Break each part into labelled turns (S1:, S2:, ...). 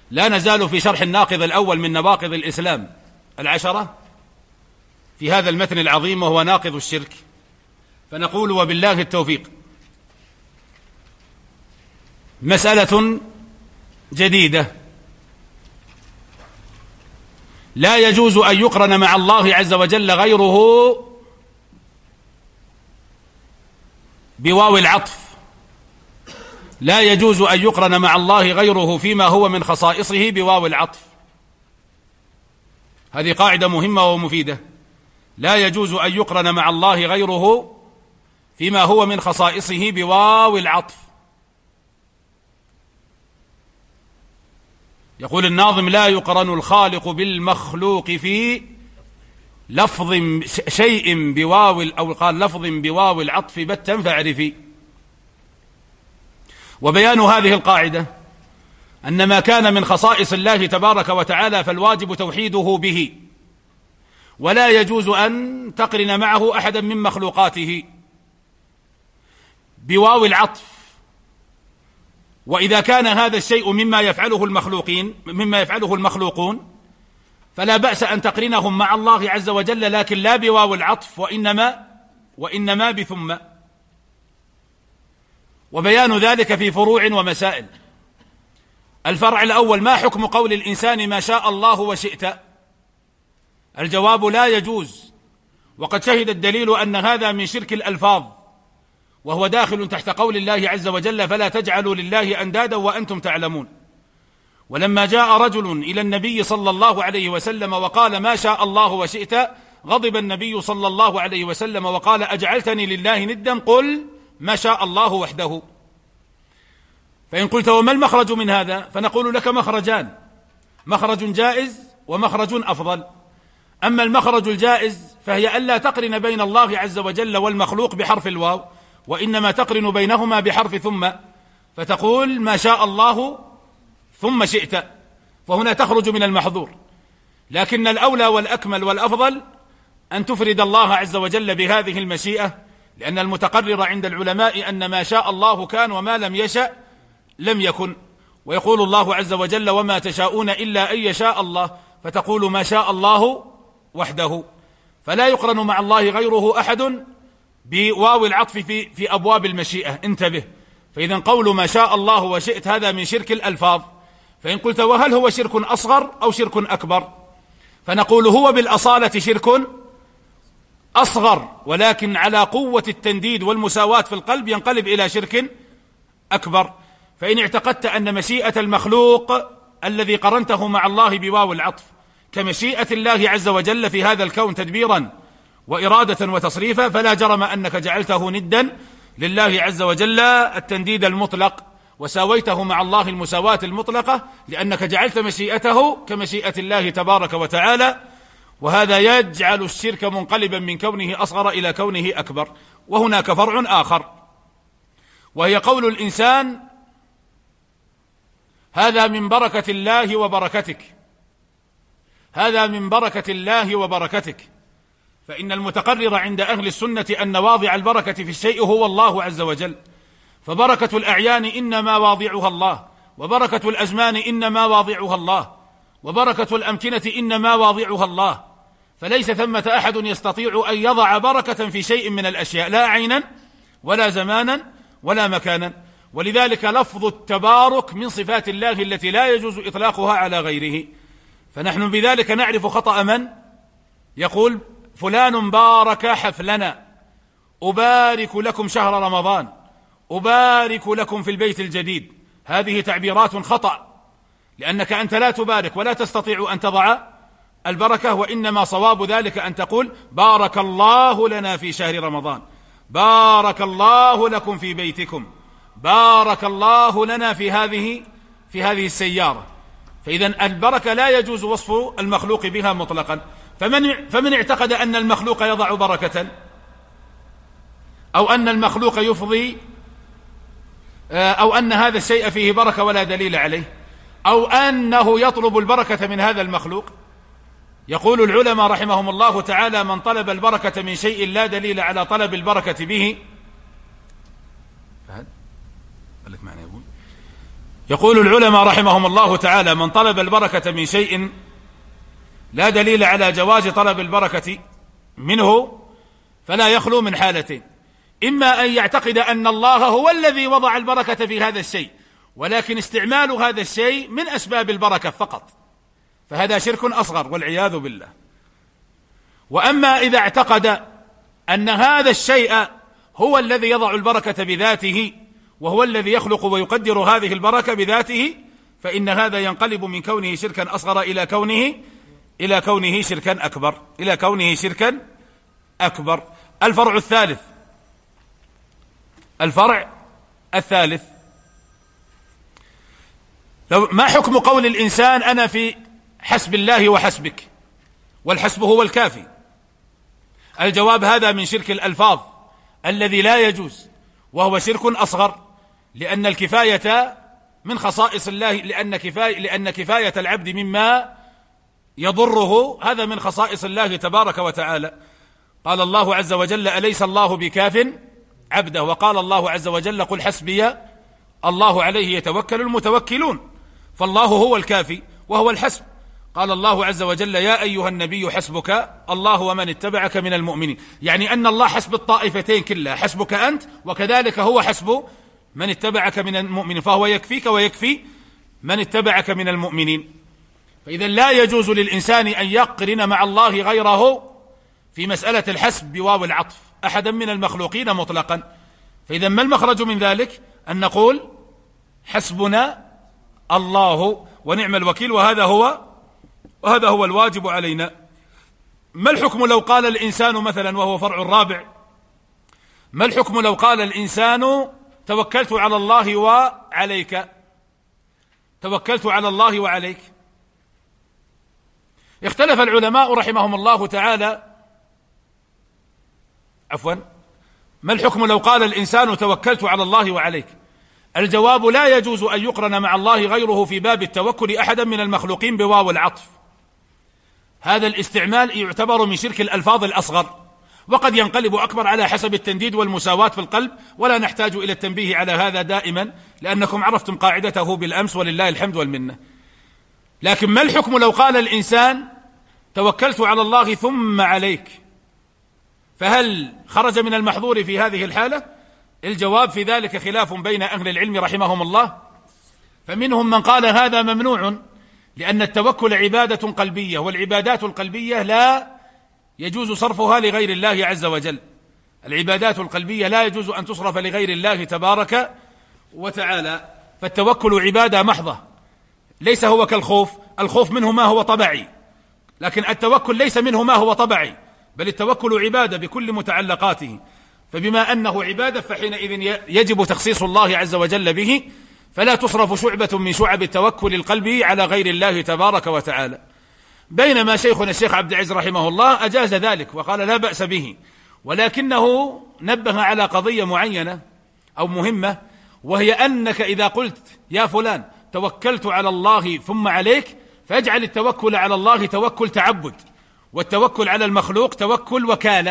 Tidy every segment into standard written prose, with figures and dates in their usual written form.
S1: لا نزال في شرح الناقض الأول من نواقض الإسلام 10 في هذا المتن العظيم، وهو ناقض الشرك. فنقول وبالله التوفيق. مسألة جديدة: لا يجوز أن يقرن مع الله عز وجل غيره بواو العطف. لا يجوز أن يقرن مع الله غيره فيما هو من خصائصه بواو العطف. هذه قاعدة مهمة ومفيدة. لا يجوز أن يقرن مع الله غيره فيما هو من خصائصه بواو العطف. يقول الناظم: لا يقرن الخالق بالمخلوق في لفظ شيء بواو، أو قال لفظ بواو العطف بتا فاعرفي. وبيان هذه القاعدة أن ما كان من خصائص الله تبارك وتعالى فالواجب توحيده به، ولا يجوز أن تقرن معه أحدا من مخلوقاته بواو العطف. وإذا كان هذا الشيء مما يفعله المخلوقون فلا بأس أن تقرنهم مع الله عز وجل، لكن لا بواو العطف، وإنما بثم. وبيان ذلك في فروع ومسائل. الفرع الأول: ما حكم قول الإنسان ما شاء الله وشئت؟ الجواب: لا يجوز، وقد شهد الدليل أن هذا من شرك الألفاظ، وهو داخل تحت قول الله عز وجل: فلا تجعلوا لله أندادا وأنتم تعلمون. ولما جاء رجل إلى النبي صلى الله عليه وسلم وقال ما شاء الله وشئت، غضب النبي صلى الله عليه وسلم وقال: أجعلتني لله ندا؟ قل ما شاء الله وحده. فإن قلت وما المخرج من هذا؟ فنقول لك مخرجان: مخرج جائز ومخرج أفضل. أما المخرج الجائز فهي ألا تقرن بين الله عز وجل والمخلوق بحرف الواو، وإنما تقرن بينهما بحرف ثم، فتقول ما شاء الله ثم شئت، فهنا تخرج من المحظور. لكن الأولى والأكمل والأفضل أن تفرد الله عز وجل بهذه المشيئة، لأن المتقرر عند العلماء أن ما شاء الله كان وما لم يشأ لم يكن. ويقول الله عز وجل: وما تشاءون إلا أن يشاء الله، فتقول ما شاء الله وحده. فلا يقرن مع الله غيره أحد بواو العطف في أبواب المشيئة، انتبه. فإذا قول ما شاء الله وشئت هذا من شرك الألفاظ. فإن قلت وهل هو شرك أصغر أو شرك أكبر؟ فنقول هو بالأصالة شرك أصغر، ولكن على قوة التنديد والمساواة في القلب ينقلب إلى شرك أكبر. فإن اعتقدت أن مشيئة المخلوق الذي قرنته مع الله بواو العطف كمشيئة الله عز وجل في هذا الكون تدبيرا وإرادة وتصريفا، فلا جرم أنك جعلته ندا لله عز وجل التنديد المطلق، وساويته مع الله المساواة المطلقة، لأنك جعلت مشيئته كمشيئة الله تبارك وتعالى. وهذا يجعل الشرك منقلبا من كونه أصغر إلى كونه أكبر. وهناك فرع آخر، وهي قول الإنسان هذا من بركة الله وبركتك، هذا من بركة الله وبركتك. فإن المتقرر عند أهل السنة أن واضع البركة في الشيء هو الله عز وجل، فبركة الأعيان إنما واضعها الله، وبركة الأزمان إنما واضعها الله، وبركة الأمكنة إنما واضعها الله. فليس ثمة أحد يستطيع أن يضع بركة في شيء من الأشياء، لا عينا ولا زمانا ولا مكانا. ولذلك لفظ التبارك من صفات الله التي لا يجوز إطلاقها على غيره. فنحن بذلك نعرف خطأ من يقول فلان بارك حفلنا، أبارك لكم شهر رمضان، أبارك لكم في البيت الجديد. هذه تعبيرات خطأ، لأنك أنت لا تبارك ولا تستطيع أن تضع البركة، وإنما صواب ذلك أن تقول بارك الله لنا في شهر رمضان، بارك الله لكم في بيتكم، بارك الله لنا في هذه السيارة. فإذا البركة لا يجوز وصف المخلوق بها مطلقا. فمن اعتقد أن المخلوق يضع بركة، أو أن المخلوق يفضي، أو أن هذا الشيء فيه بركة ولا دليل عليه، أو أنه يطلب البركة من هذا المخلوق، يقول العلماء رحمهم الله تعالى: من طلب البركة من شيء لا دليل على طلب البركة به، يقول العلماء رحمهم الله تعالى: من طلب البركة من شيء لا دليل على جواز طلب البركة منه فلا يخلو من حالتين: إما أن يعتقد أن الله هو الذي وضع البركة في هذا الشيء، ولكن استعمال هذا الشيء من أسباب البركة فقط، فهذا شرك أصغر والعياذ بالله. وأما إذا اعتقد أن هذا الشيء هو الذي يضع البركة بذاته، وهو الذي يخلق ويقدر هذه البركة بذاته، فإن هذا ينقلب من كونه شركا أصغر إلى كونه شركا أكبر. الفرع الثالث: ما حكم قول الإنسان أنا في حسب الله وحسبك، والحسب هو الكافي؟ الجواب: هذا من شرك الألفاظ الذي لا يجوز، وهو شرك أصغر، لأن الكفاية من خصائص الله، لأن كفاية العبد مما يضره هذا من خصائص الله تبارك وتعالى. قال الله عز وجل: أليس الله بكاف عبده؟ وقال الله عز وجل: قل حسبي الله عليه يتوكل المتوكلون. فالله هو الكافي وهو الحسب. قال الله عز وجل: يا أيها النبي حسبك الله ومن اتبعك من المؤمنين، يعني أن الله حسب الطائفتين كلها، حسبك أنت وكذلك هو حسب من اتبعك من المؤمنين، فهو يكفيك ويكفي من اتبعك من المؤمنين. فإذا لا يجوز للإنسان أن يقرن مع الله غيره في مسألة الحسب بواو العطف أحدا من المخلوقين مطلقا. فإذا ما المخرج من ذلك؟ أن نقول حسبنا الله ونعم الوكيل، وهذا هو الواجب علينا. ما الحكم لو قال الإنسان مثلا، وهو فرع الرابع: ما الحكم لو قال الإنسان توكلت على الله وعليك؟ توكلت على الله وعليك. اختلف العلماء رحمهم الله تعالى، ما الحكم لو قال الإنسان توكلت على الله وعليك؟ الجواب: لا يجوز أن يقرن مع الله غيره في باب التوكل أحدا من المخلوقين بواو العطف. هذا الاستعمال يعتبر من شرك الألفاظ الأصغر، وقد ينقلب أكبر على حسب التنديد والمساواة في القلب، ولا نحتاج إلى التنبيه على هذا دائما، لأنكم عرفتم قاعدته بالأمس ولله الحمد والمنة. لكن ما الحكم لو قال الإنسان توكلت على الله ثم عليك؟ فهل خرج من المحظور في هذه الحالة؟ الجواب: في ذلك خلاف بين أهل العلم رحمهم الله، فمنهم من قال هذا ممنوع، لأن التوكل عبادة قلبية، والعبادات القلبية لا يجوز صرفها لغير الله عز وجل. العبادات القلبية لا يجوز أن تصرف لغير الله تبارك وتعالى، فالتوكل عبادة محضة، ليس هو كالخوف. الخوف منه ما هو طبعي، لكن التوكل ليس منه ما هو طبعي، بل التوكل عبادة بكل متعلقاته. فبما أنه عبادة فحينئذ يجب تخصيص الله عز وجل به، فلا تصرف شعبة من شعب التوكل القلبي على غير الله تبارك وتعالى. بينما شيخنا الشيخ عبد العزيز رحمه الله أجاز ذلك وقال لا بأس به، ولكنه نبه على قضية معينة أو مهمة، وهي أنك إذا قلت يا فلان توكلت على الله ثم عليك، فاجعل التوكل على الله توكل تعبد، والتوكل على المخلوق توكل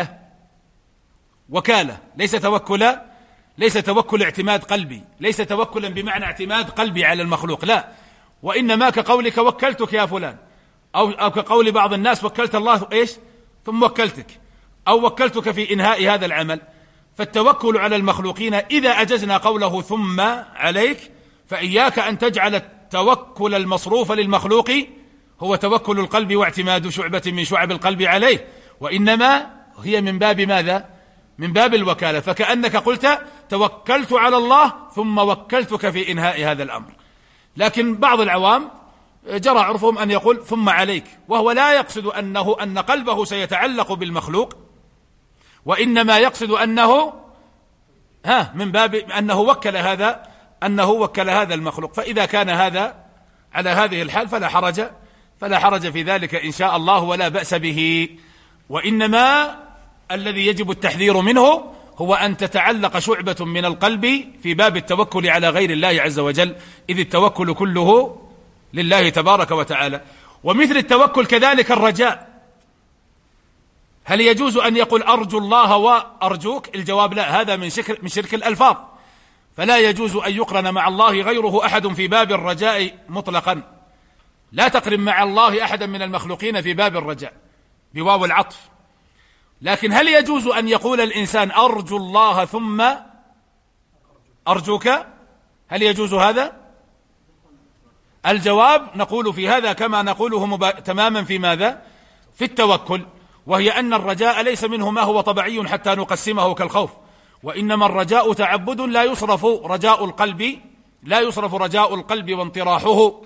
S1: وكالة، ليس توكل اعتماد قلبي، ليس توكلا بمعنى اعتماد قلبي على المخلوق، لا، وإنما كقولك وكلتك يا فلان، أو كقول بعض الناس وكلت الله إيش ثم وكلتك، أو وكلتك في إنهاء هذا العمل. فالتوكل على المخلوقين إذا أجزنا قوله ثم عليك، فإياك أن تجعل التوكل المصروف للمخلوق هو توكل القلب واعتماد شعبة من شعب القلب عليه، وإنما هي من باب ماذا؟ من باب الوكالة. فكأنك قلت توكلت على الله ثم وكلتك في إنهاء هذا الأمر. لكن بعض العوام جرى عرفهم أن يقول ثم عليك، وهو لا يقصد أن قلبه سيتعلق بالمخلوق، وإنما يقصد أنه من باب أنه وكل هذا المخلوق. فإذا كان هذا على هذه الحال فلا حرج في ذلك إن شاء الله، ولا بأس به. وإنما الذي يجب التحذير منه هو أن تتعلق شعبة من القلب في باب التوكل على غير الله عز وجل، إذ التوكل كله لله تبارك وتعالى. ومثل التوكل كذلك الرجاء. هل يجوز أن يقول أرجو الله وأرجوك؟ الجواب لا، هذا من شرك الألفاظ. فلا يجوز أن يقرن مع الله غيره أحد في باب الرجاء مطلقا. لا تقرن مع الله أحدا من المخلوقين في باب الرجاء بواو العطف. لكن هل يجوز أن يقول الإنسان أرجو الله ثم أرجوك؟ هل يجوز هذا؟ الجواب نقول في هذا كما نقوله تماما في ماذا؟ في التوكل، وهي أن الرجاء ليس منه ما هو طبيعي حتى نقسمه كالخوف، وإنما الرجاء تعبد لا يصرف رجاء القلب وانطراحه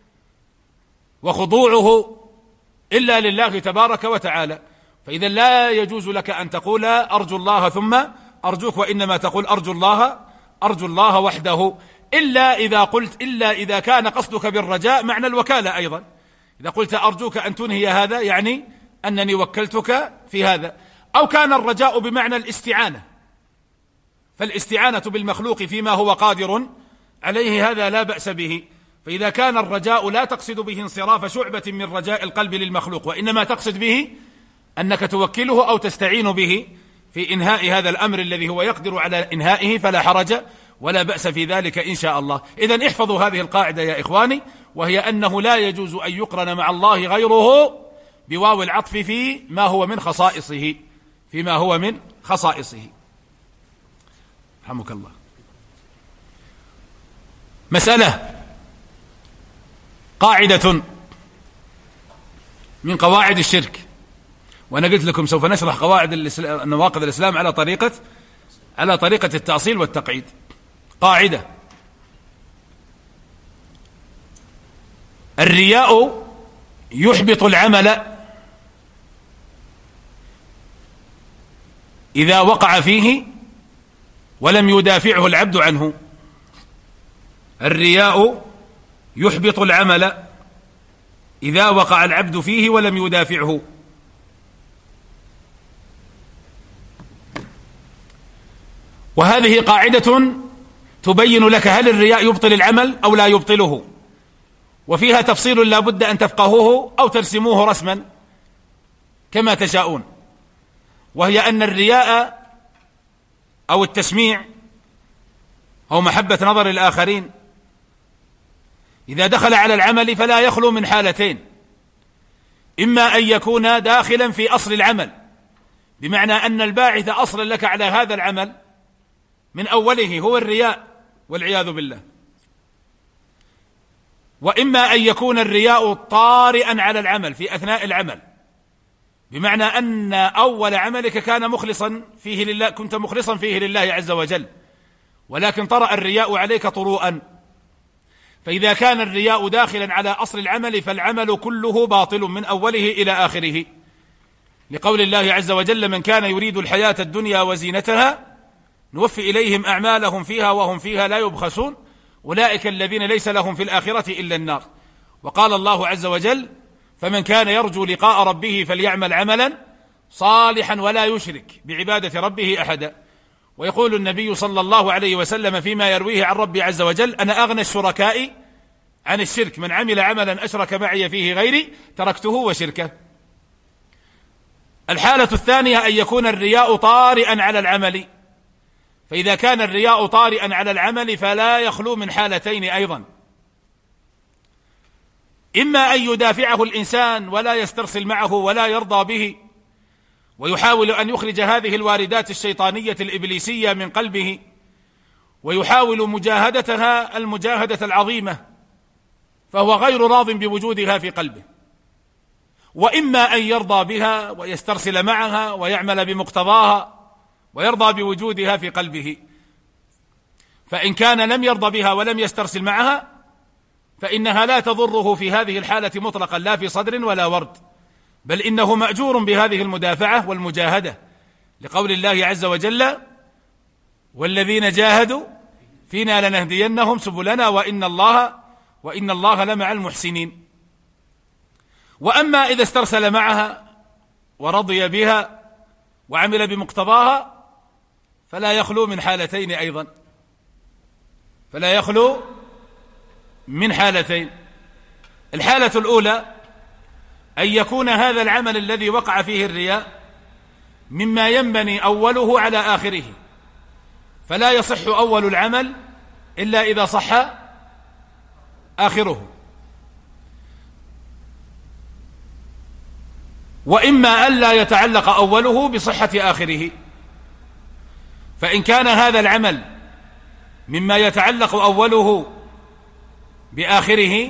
S1: وخضوعه إلا لله تبارك وتعالى. فإذا لا يجوز لك أن تقول أرجو الله ثم أرجوك، وإنما تقول أرجو الله وحده، إلا إذا كان قصدك بالرجاء معنى الوكالة أيضا. إذا قلت أرجوك أن تنهي هذا يعني أنني وكلتك في هذا، أو كان الرجاء بمعنى الاستعانة، فالاستعانة بالمخلوق فيما هو قادر عليه هذا لا بأس به. فإذا كان الرجاء لا تقصد به انصراف شعبة من رجاء القلب للمخلوق، وإنما تقصد به أنك توكله أو تستعين به في إنهاء هذا الأمر الذي هو يقدر على إنهائه، فلا حرج ولا بأس في ذلك إن شاء الله. إذن احفظوا هذه القاعدة يا إخواني، وهي أنه لا يجوز أن يقرن مع الله غيره بواو العطف فيما هو من خصائصه. رحمك الله. مسألة، قاعدة من قواعد الشرك، وأنا قلت لكم سوف نشرح قواعد نواقض الإسلام على طريقة التأصيل والتقعيد. قاعدة: الرياء يحبط العمل إذا وقع فيه ولم يدافعه العبد عنه. الرياء يحبط العمل إذا وقع العبد فيه ولم يدافعه. وهذه قاعدة تبين لك هل الرياء يبطل العمل أو لا يبطله، وفيها تفصيل لا بد أن تفقهوه أو ترسموه رسما كما تشاءون. وهي أن الرياء أو التسميع أو محبة نظر الآخرين إذا دخل على العمل فلا يخلو من حالتين: إما أن يكون داخلا في أصل العمل، بمعنى أن الباعث أصلا لك على هذا العمل من أوله هو الرياء والعياذ بالله، وإما أن يكون الرياء طارئا على العمل في أثناء العمل، بمعنى أن أول عملك كان مخلصا فيه لله، كنت مخلصا فيه لله عز وجل، ولكن طرأ الرياء عليك طروءا. فإذا كان الرياء داخلا على أصل العمل فالعمل كله باطل من أوله إلى آخره، لقول الله عز وجل: من كان يريد الحياة الدنيا وزينتها نوفي إليهم أعمالهم فيها وهم فيها لا يبخسون أولئك الذين ليس لهم في الآخرة إلا النار. وقال الله عز وجل: فمن كان يرجو لقاء ربه فليعمل عملا صالحا ولا يشرك بعبادة ربه أحدا. ويقول النبي صلى الله عليه وسلم فيما يرويه عن ربي عز وجل: أنا أغنى الشركاء عن الشرك، من عمل عملا أشرك معي فيه غيري تركته وشركه. الحالة الثانية أن يكون الرياء طارئا على العمل، فإذا كان الرياء طارئا على العمل فلا يخلو من حالتين أيضا: إما أن يدافعه الإنسان ولا يسترسل معه ولا يرضى به، ويحاول أن يخرج هذه الواردات الشيطانية الإبليسية من قلبه، ويحاول مجاهدتها المجاهدة العظيمة، فهو غير راض بوجودها في قلبه. وإما أن يرضى بها ويسترسل معها ويعمل بمقتضاها ويرضى بوجودها في قلبه. فإن كان لم يرضى بها ولم يسترسل معها فإنها لا تضره في هذه الحالة مطلقا، لا في صدر ولا ورد، بل إنه مأجور بهذه المدافعة والمجاهدة، لقول الله عز وجل: والذين جاهدوا فينا لنهدينهم سبلنا وإن الله لمع المحسنين. وأما إذا استرسل معها ورضي بها وعمل بمقتضاها فلا يخلو من حالتين أيضا، الحالة الأولى أن يكون هذا العمل الذي وقع فيه الرياء مما ينبني أوله على آخره، فلا يصح أول العمل إلا إذا صح آخره. وإما ألا يتعلق أوله بصحة آخره، فإن كان هذا العمل مما يتعلق أوله بآخره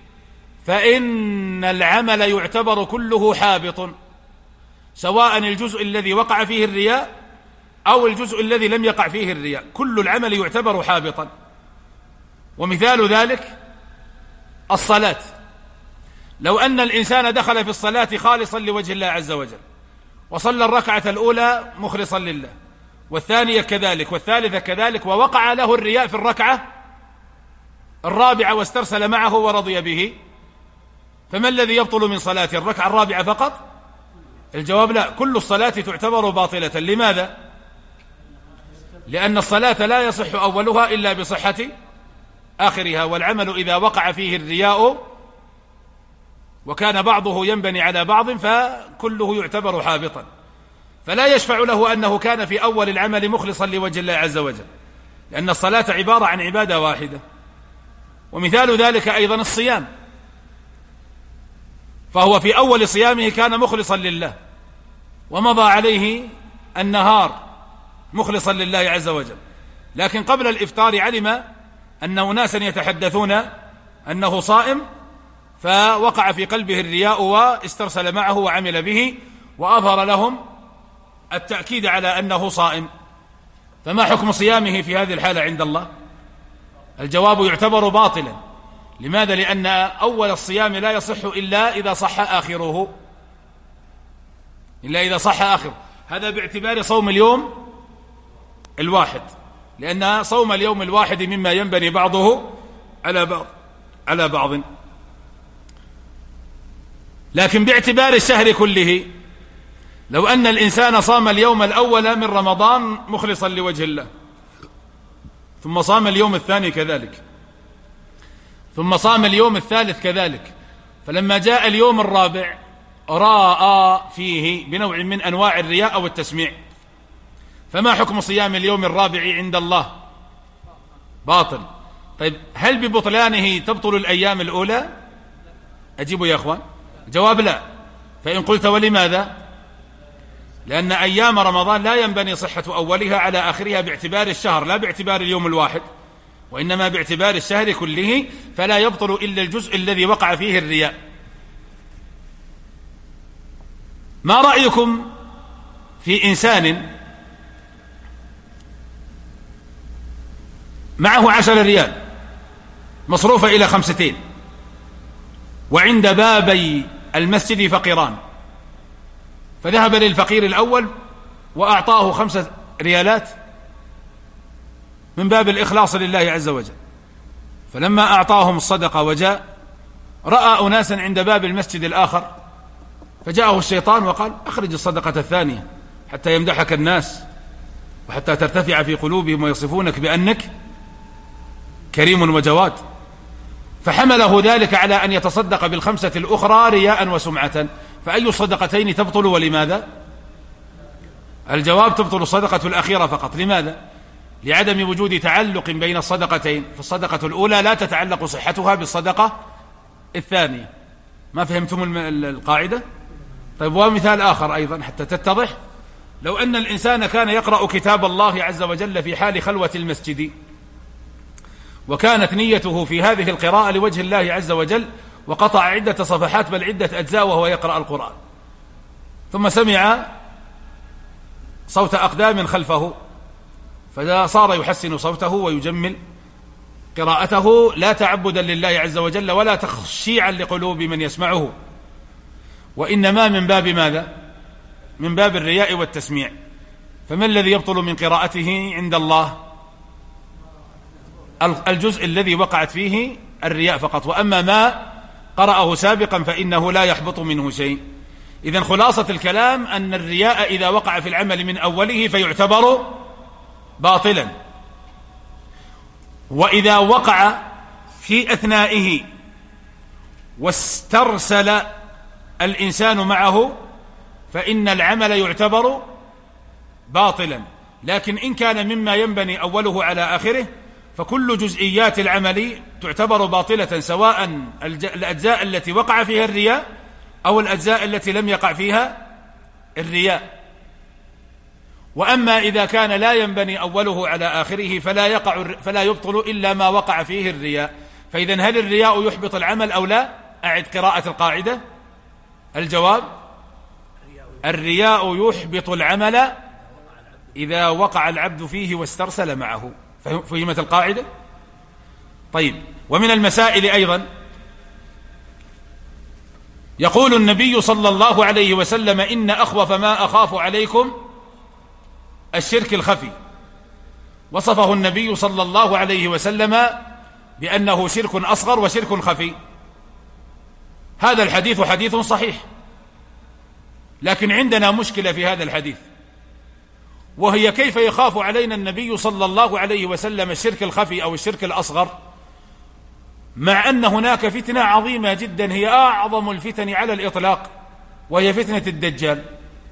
S1: فإن العمل يعتبر كله حابط، سواء الجزء الذي وقع فيه الرياء أو الجزء الذي لم يقع فيه الرياء، كل العمل يعتبر حابطا. ومثال ذلك الصلاة، لو أن الإنسان دخل في الصلاة خالصا لوجه الله عز وجل وصلى الركعة الأولى مخلصا لله، والثانية كذلك، والثالثة كذلك، ووقع له الرياء في الركعة الرابعة واسترسل معه ورضي به، فما الذي يبطل من صلاته؟ الركعة الرابعة فقط؟ الجواب لا، كل الصلاة تعتبر باطلة. لماذا؟ لأن الصلاة لا يصح أولها إلا بصحة آخرها، والعمل إذا وقع فيه الرياء وكان بعضه ينبني على بعض فكله يعتبر حابطا، فلا يشفع له أنه كان في أول العمل مخلصا لوجه الله عز وجل، لأن الصلاة عبارة عن عبادة واحدة. ومثال ذلك أيضا الصيام، فهو في أول صيامه كان مخلصا لله ومضى عليه النهار مخلصا لله عز وجل، لكن قبل الإفطار علم أن أناسا يتحدثون أنه صائم، فوقع في قلبه الرياء واسترسل معه وعمل به وأظهر لهم التأكيد على أنه صائم، فما حكم صيامه في هذه الحالة عند الله؟ الجواب يعتبر باطلا. لماذا؟ لأن أول الصيام لا يصح إلا إذا صح آخره، إلا إذا صح آخره. هذا باعتبار صوم اليوم الواحد، لأن صوم اليوم الواحد مما ينبني بعضه على بعض. لكن باعتبار الشهر كله، لو أن الإنسان صام اليوم الأول من رمضان مخلصا لوجه الله، ثم صام اليوم الثاني كذلك، ثم صام اليوم الثالث كذلك، فلما جاء اليوم الرابع راى فيه بنوع من أنواع الرياء والتسميع، فما حكم صيام اليوم الرابع عند الله؟ باطل. طيب هل ببطلانه تبطل الأيام الأولى؟ أجيبوا يا أخوان، جواب لا. فإن قلت ولماذا؟ لأن أيام رمضان لا ينبني صحة أولها على آخرها باعتبار الشهر، لا باعتبار اليوم الواحد، وإنما باعتبار الشهر كله، فلا يبطل إلا الجزء الذي وقع فيه الرياء. ما رأيكم في إنسان معه 10 ريال مصروفة إلى 5، وعند بابي المسجد فقيران، فذهب للفقير الأول وأعطاه 5 ريالات من باب الإخلاص لله عز وجل، فلما أعطاهم الصدقة وجاء رأى أناسا عند باب المسجد الآخر، فجاءه الشيطان وقال أخرج الصدقة الثانية حتى يمدحك الناس وحتى ترتفع في قلوبهم ويصفونك بأنك كريم وجواد، فحمله ذلك على أن يتصدق بال5 الأخرى رياء وسمعة. فأي الصدقتين تبطل ولماذا؟ الجواب تبطل الصدقة الأخيرة فقط. لماذا؟ لعدم وجود تعلق بين الصدقتين، فالصدقة الأولى لا تتعلق صحتها بالصدقة الثانية. ما فهمتم القاعدة؟ طيب ومثال آخر أيضا حتى تتضح، لو أن الإنسان كان يقرأ كتاب الله عز وجل في حال خلوة المسجد، وكانت نيته في هذه القراءة لوجه الله عز وجل، وقطع عدة صفحات بل عدة أجزاء وهو يقرأ القرآن، ثم سمع صوت أقدام خلفه فصار يحسن صوته ويجمل قراءته، لا تعبدا لله عز وجل ولا تخشيعا لقلوب من يسمعه، وإنما من باب ماذا؟ من باب الرياء والتسميع. فما الذي يبطل من قراءته عند الله؟ الجزء الذي وقعت فيه الرياء فقط، وأما ما قرأه سابقا فإنه لا يحبط منه شيء. إذن خلاصة الكلام أن الرياء إذا وقع في العمل من أوله فيعتبر باطلا، وإذا وقع في أثنائه واسترسل الإنسان معه فإن العمل يعتبر باطلا. لكن إن كان مما ينبني أوله على آخره فكل جزئيات العمل تعتبر باطلة، سواء الأجزاء التي وقع فيها الرياء أو الأجزاء التي لم يقع فيها الرياء. وأما إذا كان لا ينبني أوله على آخره فلا يبطل إلا ما وقع فيه الرياء. فإذا هل الرياء يحبط العمل أو لا؟ أعد قراءة القاعدة. الجواب: الرياء يحبط العمل إذا وقع العبد فيه واسترسل معه. فهمت القاعدة؟ طيب، ومن المسائل أيضا يقول النبي صلى الله عليه وسلم: إن أخوف ما أخاف عليكم الشرك الخفي. وصفه النبي صلى الله عليه وسلم بأنه شرك أصغر وشرك خفي. هذا الحديث حديث صحيح، لكن عندنا مشكلة في هذا الحديث، وهي كيف يخاف علينا النبي صلى الله عليه وسلم الشرك الخفي أو الشرك الأصغر، مع أن هناك فتنة عظيمة جدا هي أعظم الفتن على الإطلاق، وهي فتنة الدجال.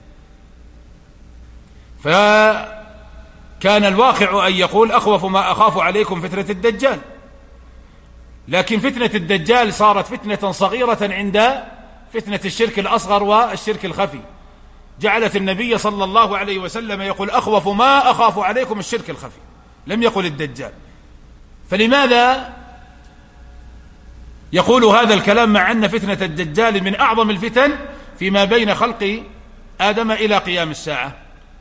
S1: فكان الواقع أن يقول: أخوف ما أخاف عليكم فتنة الدجال، لكن فتنة الدجال صارت فتنة صغيرة عند فتنة الشرك الأصغر والشرك الخفي، جعلت النبي صلى الله عليه وسلم يقول: أخوف ما أخاف عليكم الشرك الخفي، لم يقل الدجال. فلماذا يقول هذا الكلام مع أن فتنة الدجال من أعظم الفتن فيما بين خلق آدم إلى قيام الساعة؟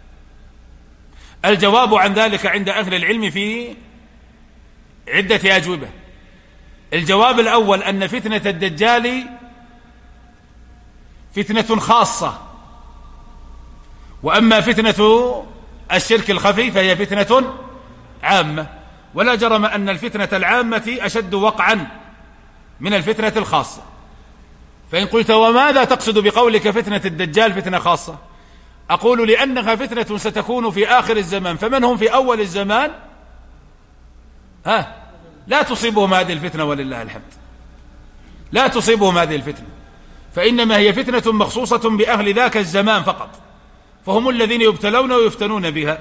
S1: الجواب عن ذلك عند أهل العلم في عدة أجوبة. الجواب الأول أن فتنة الدجال فتنة خاصة، وأما فتنة الشرك الخفي فهي فتنة عامة، ولا جرم أن الفتنة العامة أشد وقعا من الفتنة الخاصة. فإن قلت: وماذا تقصد بقولك فتنة الدجال فتنة خاصة؟ أقول: لأنها فتنة ستكون في آخر الزمان، فمن هم في أول الزمان لا تصيبهم هذه الفتنة ولله الحمد، لا تصيبهم هذه الفتنة، فإنما هي فتنة مخصوصة بأهل ذاك الزمان فقط، فهم الذين يبتلون ويفتنون بها.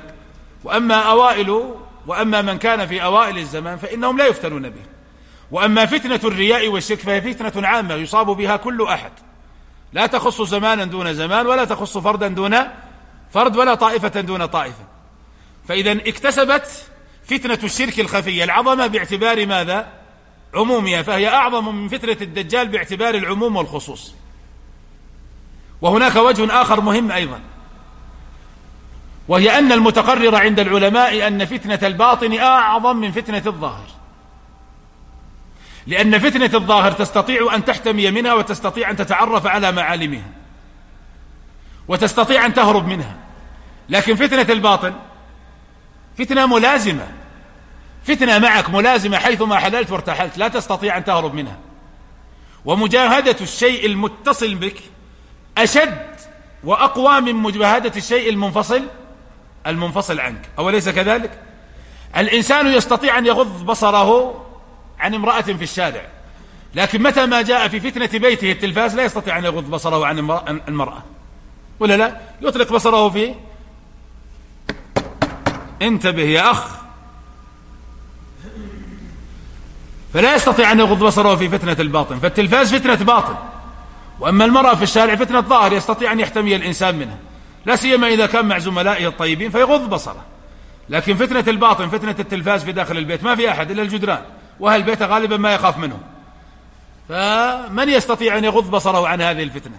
S1: وأما من كان في أوائل الزمان فإنهم لا يفتنون بها. وأما فتنة الرياء والشرك فهي فتنة عامة يصاب بها كل أحد، لا تخص زمانا دون زمان، ولا تخص فردا دون فرد، ولا طائفة دون طائفة. فإذا اكتسبت فتنة الشرك الخفي العظمة باعتبار ماذا؟ عمومها، فهي أعظم من فتنة الدجال باعتبار العموم والخصوص. وهناك وجه آخر مهم أيضا، وهي أن المتقرر عند العلماء أن فتنة الباطن أعظم من فتنة الظاهر، لأن فتنة الظاهر تستطيع أن تحتمي منها، وتستطيع أن تتعرف على معالمها، وتستطيع أن تهرب منها. لكن فتنة الباطن فتنة ملازمة، فتنة معك ملازمة حيثما حللت وارتحلت، لا تستطيع أن تهرب منها. ومجاهدة الشيء المتصل بك أشد وأقوى من مجاهدة الشيء المنفصل عنك، أوليس كذلك؟ الإنسان يستطيع أن يغض بصره عن امرأة في الشارع، لكن متى ما جاء في فتنة بيته التلفاز لا يستطيع أن يغض بصره عن المرأة، ولا لا؟ يطلق بصره في انتبه يا أخ، فلا يستطيع أن يغض بصره في فتنة الباطن. فالتلفاز فتنة باطن، وأما المرأة في الشارع فتنة ظاهر يستطيع أن يحتمي الإنسان منها، لا سيما إذا كان مع زملائه الطيبين فيغض بصره. لكن فتنة الباطن، فتنة التلفاز في داخل البيت، ما في أحد إلا الجدران، وأهل البيت غالبا ما يخاف منهم، فمن يستطيع أن يغض بصره عن هذه الفتنة؟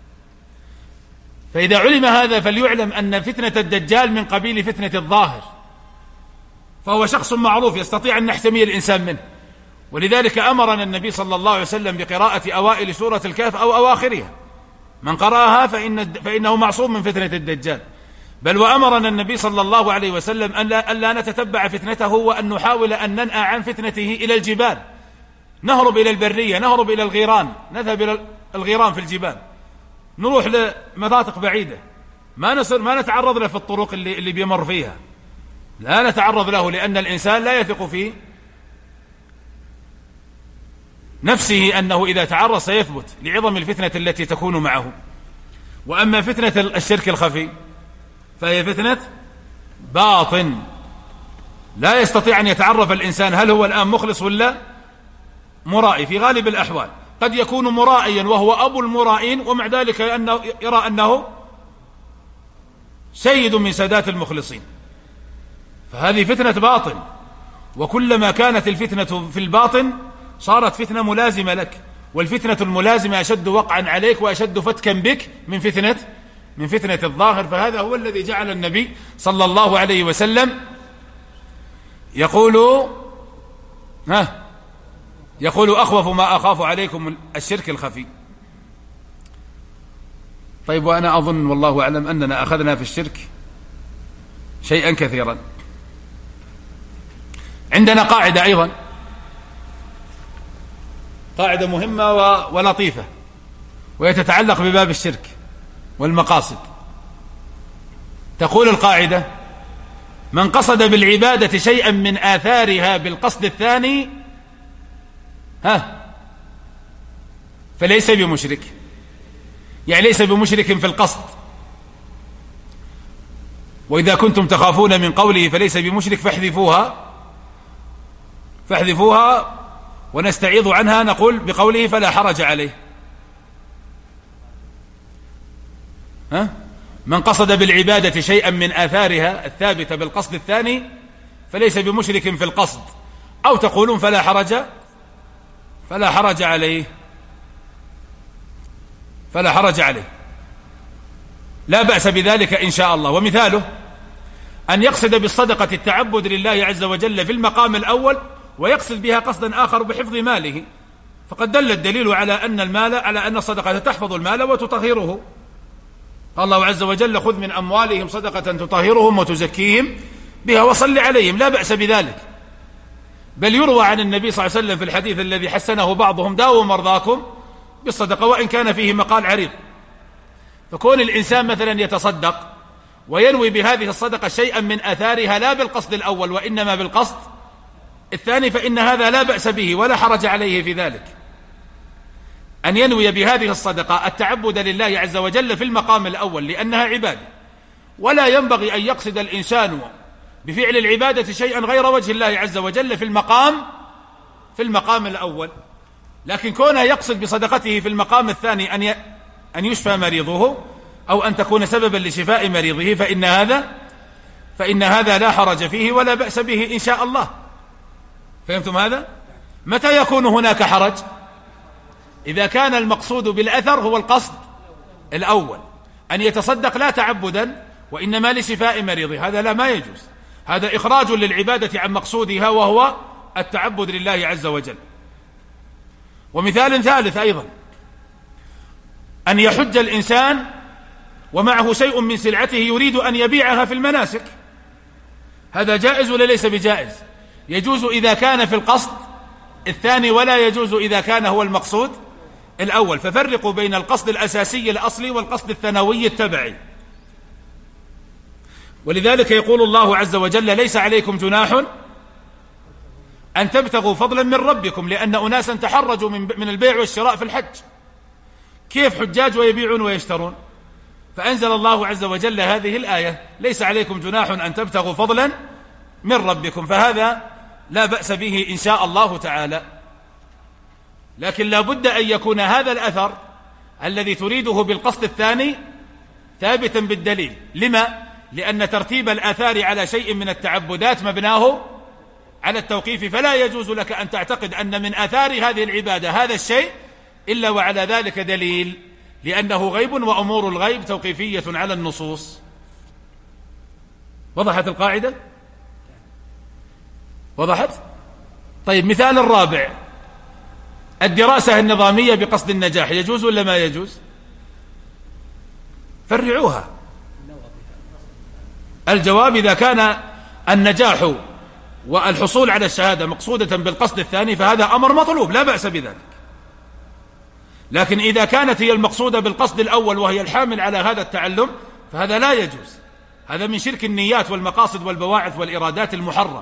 S1: فإذا علم هذا فليعلم أن فتنة الدجال من قبيل فتنة الظاهر، فهو شخص معروف يستطيع أن نحتمي الإنسان منه. ولذلك أمرنا النبي صلى الله عليه وسلم بقراءة أوائل سورة الكهف أو أواخرها، من قرأها فإنه معصوم من فتنة الدجال. بل وأمرنا النبي صلى الله عليه وسلم أن لا نتتبع فتنته، وأن نحاول أن ننأى عن فتنته إلى الجبال، نهرب إلى البرية، نهرب إلى الغيران، نذهب إلى الغيران في الجبال، نروح لمناطق بعيدة، ما نتعرض له في الطرق اللي بيمر فيها، لا نتعرض له، لأن الإنسان لا يثق في نفسه أنه إذا تعرض سيثبت لعظم الفتنة التي تكون معه. وأما فتنة الشرك الخفي فهي فتنة باطن لا يستطيع أن يتعرف الإنسان هل هو الآن مخلص ولا مرائي. في غالب الأحوال قد يكون مرائيا وهو أبو المرائين، ومع ذلك يرى أنه سيد من سادات المخلصين. فهذه فتنة باطن، وكلما كانت الفتنة في الباطن صارت فتنة ملازمة لك، والفتنة الملازمة أشد وقعا عليك وأشد فتكا بك من فتنة الظاهر. فهذا هو الذي جعل النبي صلى الله عليه وسلم يقول أخوف ما أخاف عليكم الشرك الخفي. طيب، وأنا أظن والله أعلم أننا أخذنا في الشرك شيئا كثيرا. عندنا قاعدة أيضا، قاعدة مهمة ولطيفة، وهي تتعلق بباب الشرك والمقاصد. تقول القاعدة: من قصد بالعبادة شيئا من آثارها بالقصد الثاني فليس بمشرك. يعني ليس بمشرك في القصد. وإذا كنتم تخافون من قوله فليس بمشرك فاحذفوها ونستعيض عنها، نقول بقوله فلا حرج عليه. من قصد بالعبادة شيئا من آثارها الثابتة بالقصد الثاني فليس بمشرك في القصد، أو تقولون فلا حرج عليه، لا بأس بذلك إن شاء الله. ومثاله أن يقصد بالصدقة التعبد لله عز وجل في المقام الأول، ويقصد بها قصدا آخر بحفظ ماله، فقد دل الدليل على أن الصدقة تحفظ المال وتطهره. قال الله عز وجل: خذ من أموالهم صدقة تطهرهم وتزكيهم بها وصل عليهم. لا بأس بذلك، بل يروى عن النبي صلى الله عليه وسلم في الحديث الذي حسنه بعضهم: داووا مرضاكم بالصدقة وإن كان فيه مقال عريض. فكون الإنسان مثلا يتصدق وينوي بهذه الصدقة شيئا من آثارها لا بالقصد الأول وإنما بالقصد الثاني، فإن هذا لا بأس به ولا حرج عليه في ذلك. أن ينوي بهذه الصدقة التعبد لله عز وجل في المقام الأول لأنها عبادة، ولا ينبغي أن يقصد الإنسان بفعل العبادة شيئا غير وجه الله عز وجل في المقام الأول. لكن كونه يقصد بصدقته في المقام الثاني أن يشفى مريضه أو أن تكون سببا لشفاء مريضه، فإن هذا لا حرج فيه ولا بأس به إن شاء الله. فهمتم هذا؟ متى يكون هناك حرج؟ إذا كان المقصود بالأثر هو القصد الأول، أن يتصدق لا تعبدا وإنما لشفاء مريضه، هذا لا، ما يجوز. هذا إخراج للعبادة عن مقصودها وهو التعبد لله عز وجل. ومثال ثالث أيضا: أن يحج الإنسان ومعه شيء من سلعته يريد أن يبيعها في المناسك، هذا جائز ولا ليس بجائز؟ يجوز إذا كان في القصد الثاني، ولا يجوز إذا كان هو المقصود الأول. ففرقوا بين القصد الأساسي الأصلي والقصد الثانوي التبعي. ولذلك يقول الله عز وجل: ليس عليكم جناح أن تبتغوا فضلا من ربكم، لأن أناسا تحرجوا من البيع والشراء في الحج. كيف حجاج ويبيعون ويشترون؟ فأنزل الله عز وجل هذه الآية: ليس عليكم جناح أن تبتغوا فضلا من ربكم. فهذا لا بأس به إن شاء الله تعالى. لكن لا بد أن يكون هذا الأثر الذي تريده بالقصد الثاني ثابتا بالدليل. لما؟ لأن ترتيب الآثار على شيء من التعبدات مبناه على التوقيف، فلا يجوز لك أن تعتقد أن من آثار هذه العبادة هذا الشيء إلا وعلى ذلك دليل، لأنه غيب، وأمور الغيب توقيفية على النصوص. وضحت القاعدة؟ وضحت؟ طيب، مثال الرابع: الدراسة النظامية بقصد النجاح، يجوز ولا ما يجوز؟ فرعوها. الجواب: إذا كان النجاح والحصول على الشهادة مقصودة بالقصد الثاني فهذا أمر مطلوب لا بأس بذلك. لكن إذا كانت هي المقصودة بالقصد الأول وهي الحامل على هذا التعلم فهذا لا يجوز. هذا من شرك النيات والمقاصد والبواعث والإرادات المحرم.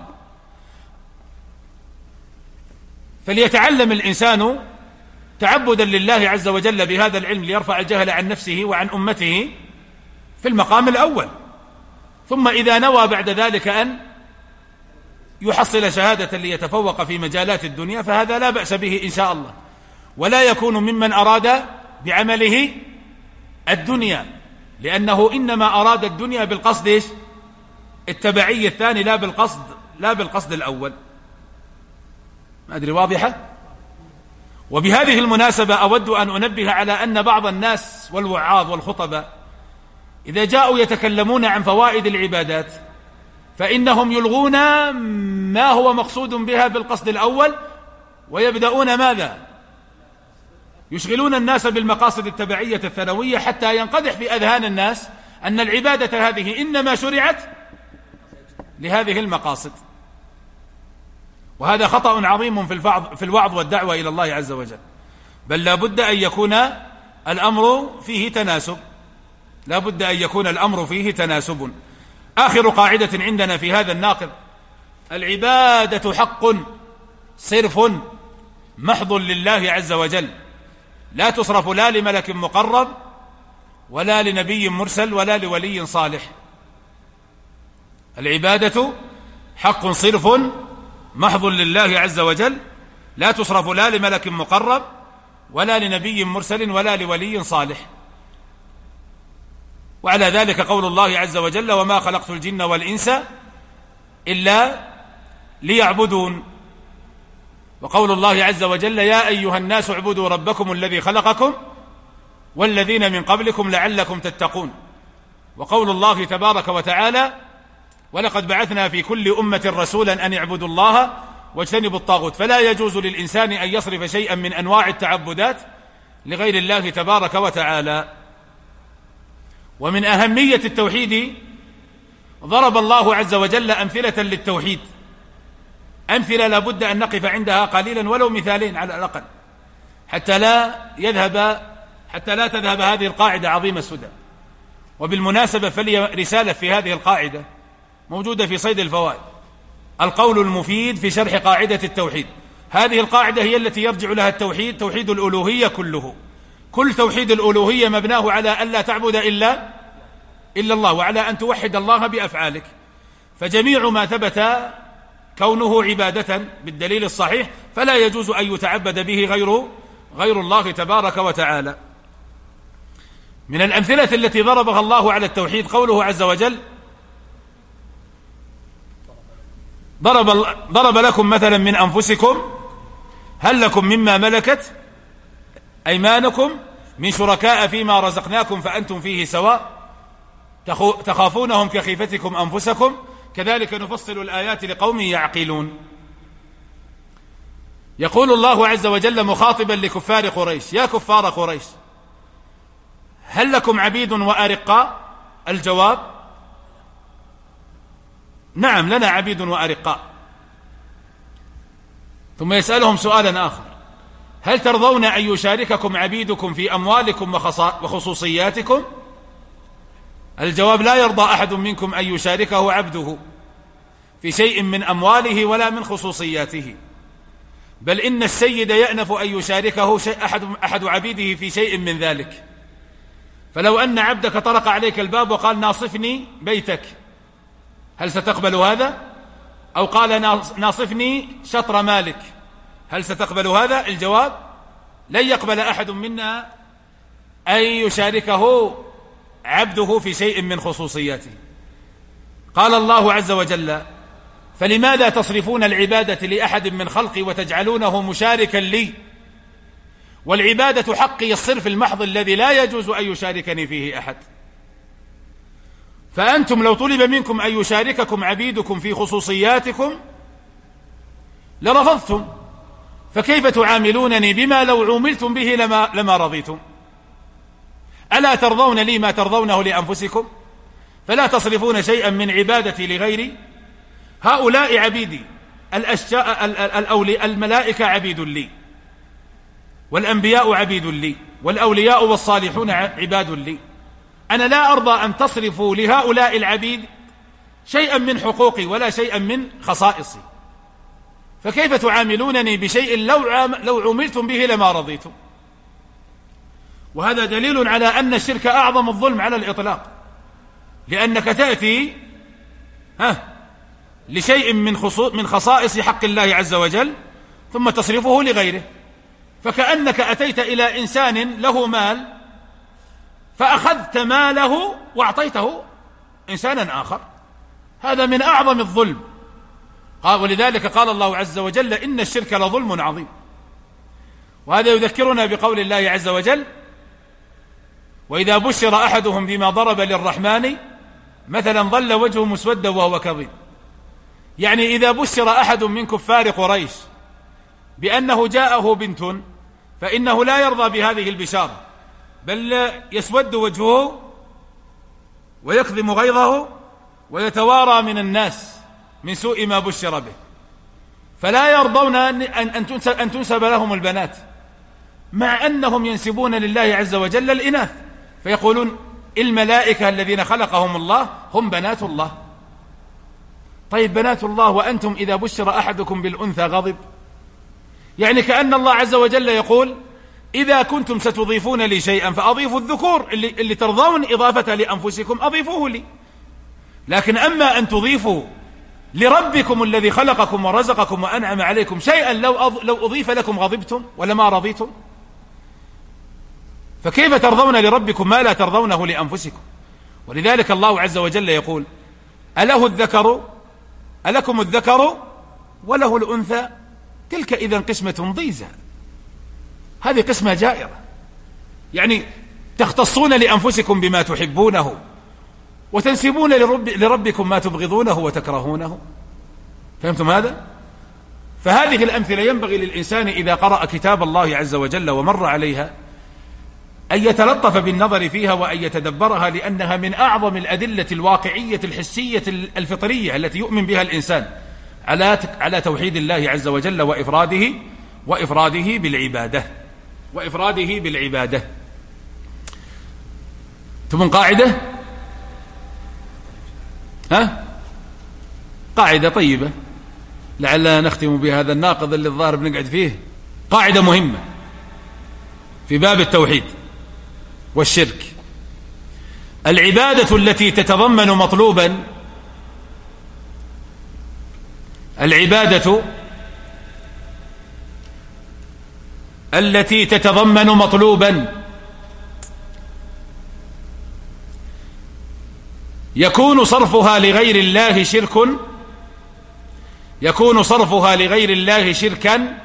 S1: فليتعلم الإنسان تعبدا لله عز وجل بهذا العلم ليرفع الجهل عن نفسه وعن أمته في المقام الأول، ثم إذا نوى بعد ذلك أن يحصل شهادة ليتفوق في مجالات الدنيا فهذا لا بأس به إن شاء الله، ولا يكون ممن أراد بعمله الدنيا، لأنه إنما أراد الدنيا بالقصد التبعي الثاني لا بالقصد الأول. ما أدري واضحة؟ وبهذه المناسبة أود أن أنبه على أن بعض الناس والوعاظ والخطباء إذا جاءوا يتكلمون عن فوائد العبادات فإنهم يلغون ما هو مقصود بها بالقصد الأول، ويبدأون ماذا؟ يشغلون الناس بالمقاصد التبعية الثانوية حتى ينقدح في أذهان الناس أن العبادة هذه إنما شرعت لهذه المقاصد، وهذا خطأ عظيم في الوعظ والدعوة إلى الله عز وجل. بل لا بد أن يكون الأمر فيه تناسب، لا بد أن يكون الأمر فيه تناسب. آخر قاعدة عندنا في هذا الناقض: العبادة حق صرف محض لله عز وجل، لا تصرف لا لملك مقرب ولا لنبي مرسل ولا لولي صالح. العبادة حق صرف محض لله عز وجل، لا تصرف لا لملك مقرب ولا لنبي مرسل ولا لولي صالح. وعلى ذلك قول الله عز وجل: وما خلقت الجن والإنس إلا ليعبدون. وقول الله عز وجل: يا أيها الناس اعبدوا ربكم الذي خلقكم والذين من قبلكم لعلكم تتقون. وقول الله تبارك وتعالى: ولقد بعثنا في كل أمة رسولا أن اعبدوا الله واجتنبوا الطاغوت. فلا يجوز للإنسان أن يصرف شيئا من أنواع التعبدات لغير الله تبارك وتعالى. ومن أهمية التوحيد ضرب الله عز وجل أمثلة للتوحيد، أمثلة لا بد أن نقف عندها قليلا ولو مثالين على الأقل حتى لا تذهب هذه القاعدة عظيم السدى. وبالمناسبة فلي رسالة في هذه القاعدة موجودة في صيد الفوائد، القول المفيد في شرح قاعدة التوحيد. هذه القاعدة هي التي يرجع لها التوحيد، توحيد الألوهية كله. كل توحيد الألوهية مبناه على ألا تعبد إلا الله، وعلى أن توحد الله بأفعالك. فجميع ما ثبت كونه عبادة بالدليل الصحيح فلا يجوز أن يتعبد به غير الله تبارك وتعالى. من الأمثلة التي ضربها الله على التوحيد قوله عز وجل: ضرب لكم مثلا من أنفسكم هل لكم مما ملكت أيمانكم من شركاء فيما رزقناكم فأنتم فيه سواء تخافونهم كخيفتكم أنفسكم كذلك نفصل الآيات لقوم يعقلون. يقول الله عز وجل مخاطبا لكفار قريش: يا كفار قريش هل لكم عبيد وأرقاء؟ الجواب: نعم لنا عبيد وأرقاء. ثم يسألهم سؤالا آخر: هل ترضون أن يشارككم عبيدكم في أموالكم وخصوصياتكم؟ الجواب: لا يرضى أحد منكم أن يشاركه عبده في شيء من أمواله ولا من خصوصياته، بل إن السيد يأنف أن يشاركه أحد عبيده في شيء من ذلك. فلو أن عبدك طرق عليك الباب وقال: ناصفني بيتك، هل ستقبل هذا؟ أو قال: ناصفني شطر مالك، هل ستقبل هذا؟ الجواب: لن يقبل أحد منا أن يشاركه عبده في شيء من خصوصياته. قال الله عز وجل: فلماذا تصرفون العبادة لأحد من خلقي وتجعلونه مشاركا لي؟ والعبادة حقي الصرف المحض الذي لا يجوز أن يشاركني فيه أحد. فأنتم لو طلب منكم أن يشارككم عبيدكم في خصوصياتكم لرفضتم، فكيف تعاملونني بما لو عوملتم به لما رضيتم؟ ألا ترضون لي ما ترضونه لأنفسكم؟ فلا تصرفون شيئا من عبادتي لغيري. هؤلاء عبيدي، الملائكة عبيد لي، والأنبياء عبيد لي، والأولياء والصالحون عباد لي. أنا لا أرضى أن تصرفوا لهؤلاء العبيد شيئا من حقوقي ولا شيئا من خصائصي، فكيف تعاملونني بشيء لو عملتم به لما رضيتم؟ وهذا دليل على أن الشرك أعظم الظلم على الإطلاق، لأنك تأتي لشيء من خصائص حق الله عز وجل ثم تصرفه لغيره، فكأنك أتيت إلى إنسان له مال فأخذت ماله وأعطيته إنسانا آخر، هذا من أعظم الظلم. ولذلك قال الله عز وجل: إن الشرك لظلم عظيم. وهذا يذكرنا بقول الله عز وجل: وإذا بشر أحدهم بما ضرب للرحمن مثلا ظل وجهه مسودا وهو كظيم. يعني إذا بشر أحد من كفار قريش بأنه جاءه بنت فإنه لا يرضى بهذه البشارة، بل يسود وجهه ويكظم غيظه ويتوارى من الناس من سوء ما بشر به، فلا يرضون أن تنسب لهم البنات، مع أنهم ينسبون لله عز وجل الإناث، فيقولون الملائكة الذين خلقهم الله هم بنات الله. طيب بنات الله وأنتم إذا بشر أحدكم بالأنثى غضب؟ يعني كأن الله عز وجل يقول: إذا كنتم ستضيفون لي شيئا فأضيفوا الذكور اللي ترضون إضافة لأنفسكم أضيفوه لي، لكن أما أن تضيفوا لربكم الذي خلقكم ورزقكم وأنعم عليكم شيئا لو أضيف لكم غضبتم ولما رضيتم، فكيف ترضون لربكم ما لا ترضونه لأنفسكم؟ ولذلك الله عز وجل يقول: ألكم الذكر وله الأنثى تلك إذا قسمة ضيزى. هذه قسمة جائرة، يعني تختصون لأنفسكم بما تحبونه وتنسبون لربكم ما تبغضونه وتكرهونه. فهمتم هذا؟ فهذه الأمثلة ينبغي للإنسان إذا قرأ كتاب الله عز وجل ومر عليها أن يتلطف بالنظر فيها وأن يتدبرها، لأنها من أعظم الأدلة الواقعية الحسية الفطرية التي يؤمن بها الإنسان على توحيد الله عز وجل وإفراده بالعبادة. تبون قاعدة؟ قاعدة طيبة لعلنا نختم بهذا الناقض اللي الظاهر بنقعد فيه. قاعدة مهمة في باب التوحيد والشرك: العبادة التي تتضمن مطلوبا يكون صرفها لغير الله شركا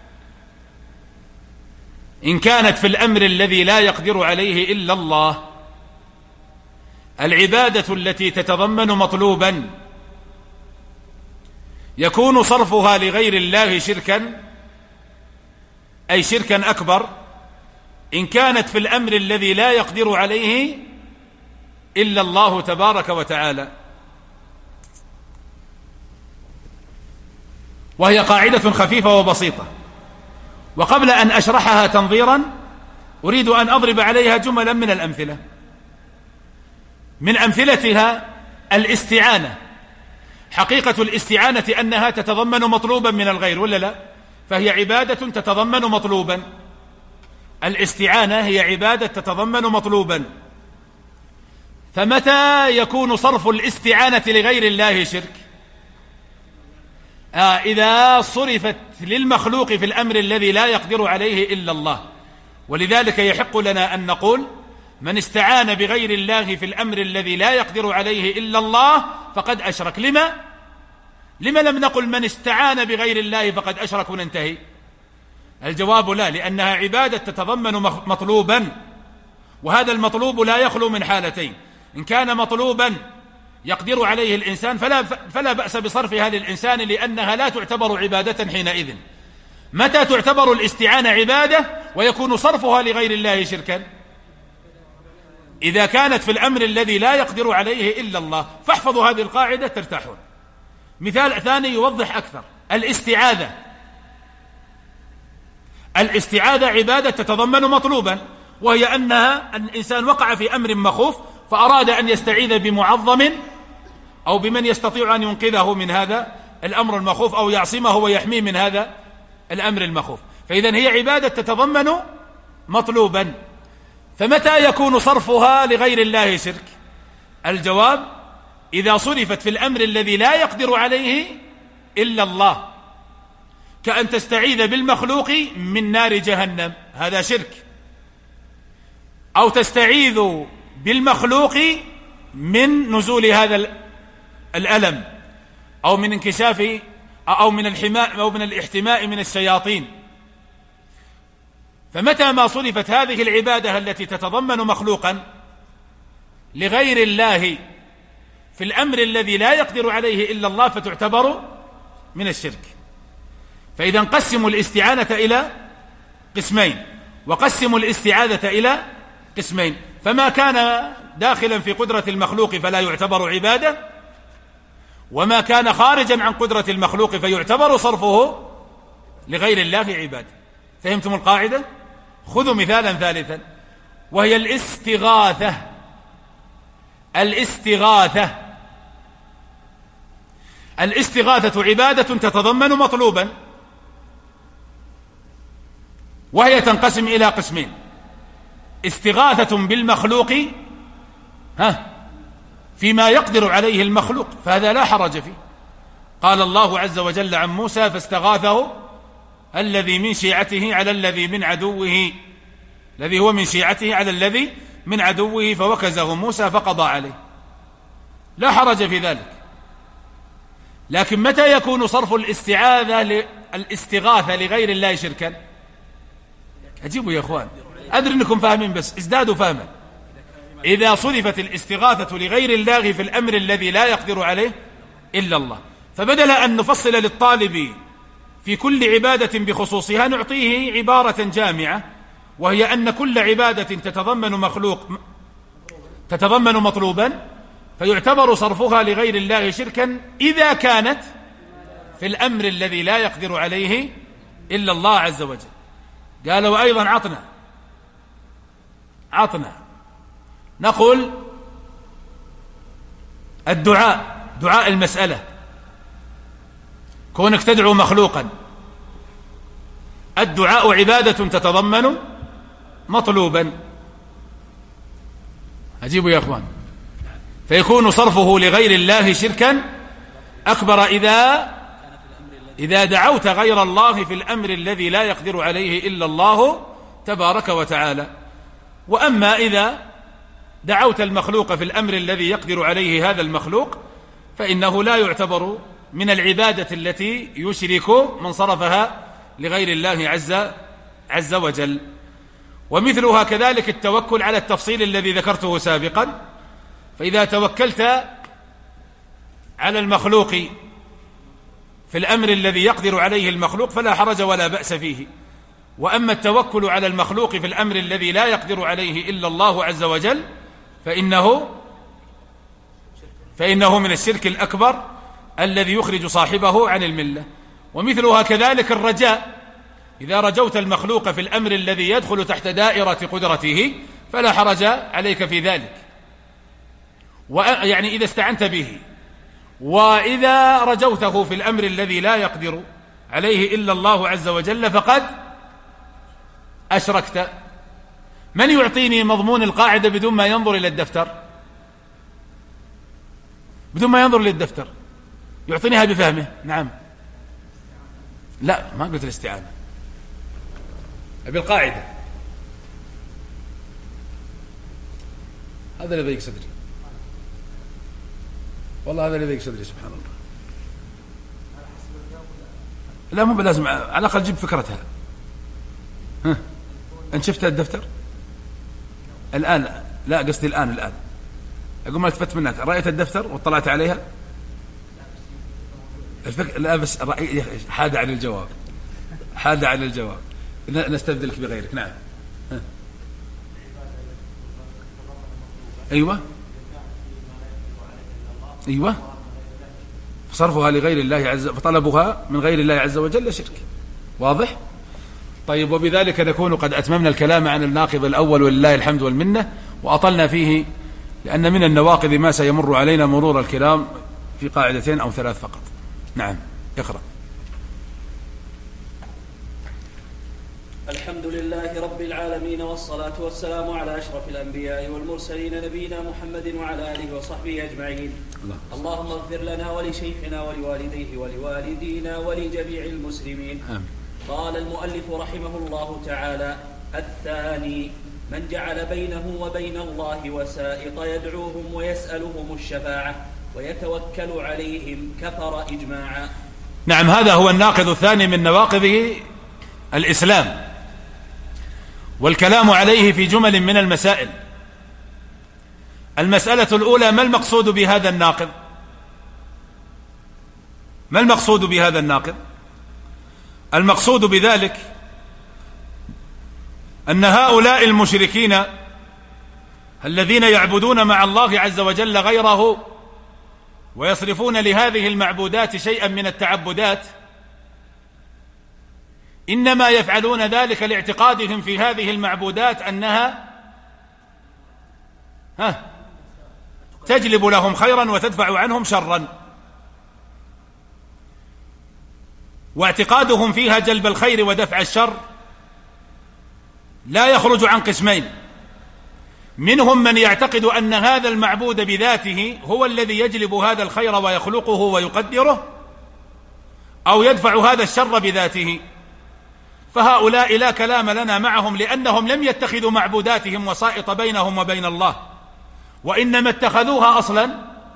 S1: إن كانت في الأمر الذي لا يقدر عليه إلا الله. العبادة التي تتضمن مطلوبا يكون صرفها لغير الله شركا، أي شركا أكبر، إن كانت في الأمر الذي لا يقدر عليه إلا الله تبارك وتعالى. وهي قاعدة خفيفة وبسيطة، وقبل أن أشرحها تنظيرا أريد أن أضرب عليها جملا من الأمثلة. من أمثلتها الاستعانة. حقيقة الاستعانة أنها تتضمن مطلوبا من الغير، ولا لا؟ فهي عبادة تتضمن مطلوبا. الاستعانة هي عبادة تتضمن مطلوبا. فمتى يكون صرف الاستعانة لغير الله شرك؟ إذا صرفت للمخلوق في الأمر الذي لا يقدر عليه إلا الله. ولذلك يحق لنا أن نقول: من استعان بغير الله في الأمر الذي لا يقدر عليه إلا الله فقد أشرك. لما لم نقل من استعان بغير الله فقد أشرك وننتهي؟ الجواب لا، لأنها عبادة تتضمن مطلوبا، وهذا المطلوب لا يخلو من حالتين: إن كان مطلوبا يقدر عليه الإنسان فلا بأس بصرفها للإنسان، لأنها لا تعتبر عبادة حينئذ. متى تعتبر الاستعانة عبادة ويكون صرفها لغير الله شركا؟ إذا كانت في الأمر الذي لا يقدر عليه إلا الله. فاحفظوا هذه القاعدة ترتاحون. مثال ثاني يوضح أكثر: الاستعاذة عبادة تتضمن مطلوبا، وهي أنها الإنسان وقع في أمر مخوف فأراد أن يستعيذ بمعظم أو بمن يستطيع أن ينقذه من هذا الأمر المخوف أو يعصمه ويحميه من هذا الأمر المخوف. فإذن هي عبادة تتضمن مطلوبا. فمتى يكون صرفها لغير الله شرك؟ الجواب: إذا صرفت في الأمر الذي لا يقدر عليه إلا الله، كأن تستعيذ بالمخلوق من نار جهنم، هذا شرك، أو تستعيذ بالمخلوق من نزول هذا الألم، أو من انكشاف، أو من الحماء، أو من الاحتماء من الشياطين. فمتى ما صرفت هذه العبادة التي تتضمن مخلوقا لغير الله في الأمر الذي لا يقدر عليه إلا الله فتعتبر من الشرك. فإذا قسموا الاستعانة إلى قسمين، وقسموا الاستعاذة إلى قسمين، فما كان داخلا في قدرة المخلوق فلا يعتبر عبادة، وما كان خارجا عن قدرة المخلوق فيعتبر صرفه لغير الله عبادة. فهمتم القاعدة؟ خذوا مثالا ثالثا، وهي الاستغاثة. الاستغاثة عبادة تتضمن مطلوبا، وهي تنقسم إلى قسمين: استغاثة بالمخلوق فيما يقدر عليه المخلوق، فهذا لا حرج فيه. قال الله عز وجل عن موسى: فاستغاثه الذي من شيعته على الذي من عدوه، الذي هو من شيعته على الذي من عدوه فوكزه موسى فقضى عليه، لا حرج في ذلك. لكن متى يكون صرف الاستغاثة لغير الله شركا؟ أجيبوا يا أخوان، أدري أنكم فاهمين بس ازدادوا فهما. إذا صرفت الاستغاثة لغير الله في الأمر الذي لا يقدر عليه إلا الله، فبدل أن نفصل للطالب في كل عبادة بخصوصها نعطيه عبارة جامعة، وهي أن كل عبادة تتضمن مطلوبا فيعتبر صرفها لغير الله شركا إذا كانت في الأمر الذي لا يقدر عليه إلا الله عز وجل. قال: وأيضا عطنا نقول الدعاء، دعاء المسألة، كونك تدعو مخلوقا، الدعاء عبادة تتضمن مطلوبا. أجيبوا يا أخوان. فيكون صرفه لغير الله شركا أكبر إذا دعوت غير الله في الأمر الذي لا يقدر عليه إلا الله تبارك وتعالى. وأما إذا دعوت المخلوق في الأمر الذي يقدر عليه هذا المخلوق فإنه لا يعتبر من العبادة التي يشرك من صرفها لغير الله عز وجل. ومثلها كذلك التوكل على التفصيل الذي ذكرته سابقا. فإذا توكلت على المخلوق في الأمر الذي يقدر عليه المخلوق فلا حرج ولا بأس فيه. وأما التوكل على المخلوق في الأمر الذي لا يقدر عليه إلا الله عز وجل فإنه من الشرك الأكبر الذي يخرج صاحبه عن الملة. ومثلها كذلك الرجاء، إذا رجوت المخلوق في الأمر الذي يدخل تحت دائرة قدرته فلا حرج عليك في ذلك، يعني إذا استعنت به. وإذا رجوته في الأمر الذي لا يقدر عليه إلا الله عز وجل فقد أشركت. من يعطيني مضمون القاعدة بدون ما ينظر إلى الدفتر؟ بدون ما ينظر للدفتر يعطينيها بفهمه. نعم. لا، ما قلت الاستعانة، أبي القاعدة. هذا اللي ضيق صدري، والله هذا اللي ضيق صدري، سبحان الله. لا، مو بلازم، على الأقل جيب فكرتها. أنت شفت الدفتر الآن؟ لا، قصدي الآن أقول ما التفت منك، رأيت الدفتر واطلعت عليها؟ لا بس حاد عن الجواب. نستبدلك بغيرك. نعم. أيوة صرفها لغير الله فطلبها من غير الله عز وجل شرك. واضح؟ طيب، وبذلك نكون قد أتممنا الكلام عن الناقض الأول ولله الحمد والمنة، وأطلنا فيه لأن من النواقض ما سيمر علينا مرور الكلام في قاعدتين أو 3 فقط. نعم، اقرأ.
S2: الحمد لله رب العالمين، والصلاة والسلام على أشرف الأنبياء والمرسلين نبينا محمد وعلى آله وصحبه أجمعين. اللهم اغفر لنا ولشيخنا ولوالديه ولوالدينا ولجميع المسلمين. قال المؤلف رحمه الله تعالى: الثاني من جعل بينه وبين الله وسائط يدعوهم ويسألهم الشفاعة ويتوكل عليهم كفر إجماعا.
S1: نعم، هذا هو الناقض الثاني من نواقض الإسلام، والكلام عليه في جمل من المسائل. المسألة الأولى: ما المقصود بهذا الناقض؟ ما المقصود بهذا الناقض؟ المقصود بذلك أن هؤلاء المشركين الذين يعبدون مع الله عز وجل غيره ويصرفون لهذه المعبودات شيئا من التعبدات، إنما يفعلون ذلك لاعتقادهم في هذه المعبودات أنها تجلب لهم خيرا وتدفع عنهم شرا، واعتقادهم فيها جلب الخير ودفع الشر لا يخرج عن قسمين: منهم من يعتقد أن هذا المعبود بذاته هو الذي يجلب هذا الخير ويخلقه ويقدره، أو يدفع هذا الشر بذاته، فهؤلاء لا كلام لنا معهم، لأنهم لم يتخذوا معبوداتهم وسائط بينهم وبين الله، وإنما اتخذوها أصلا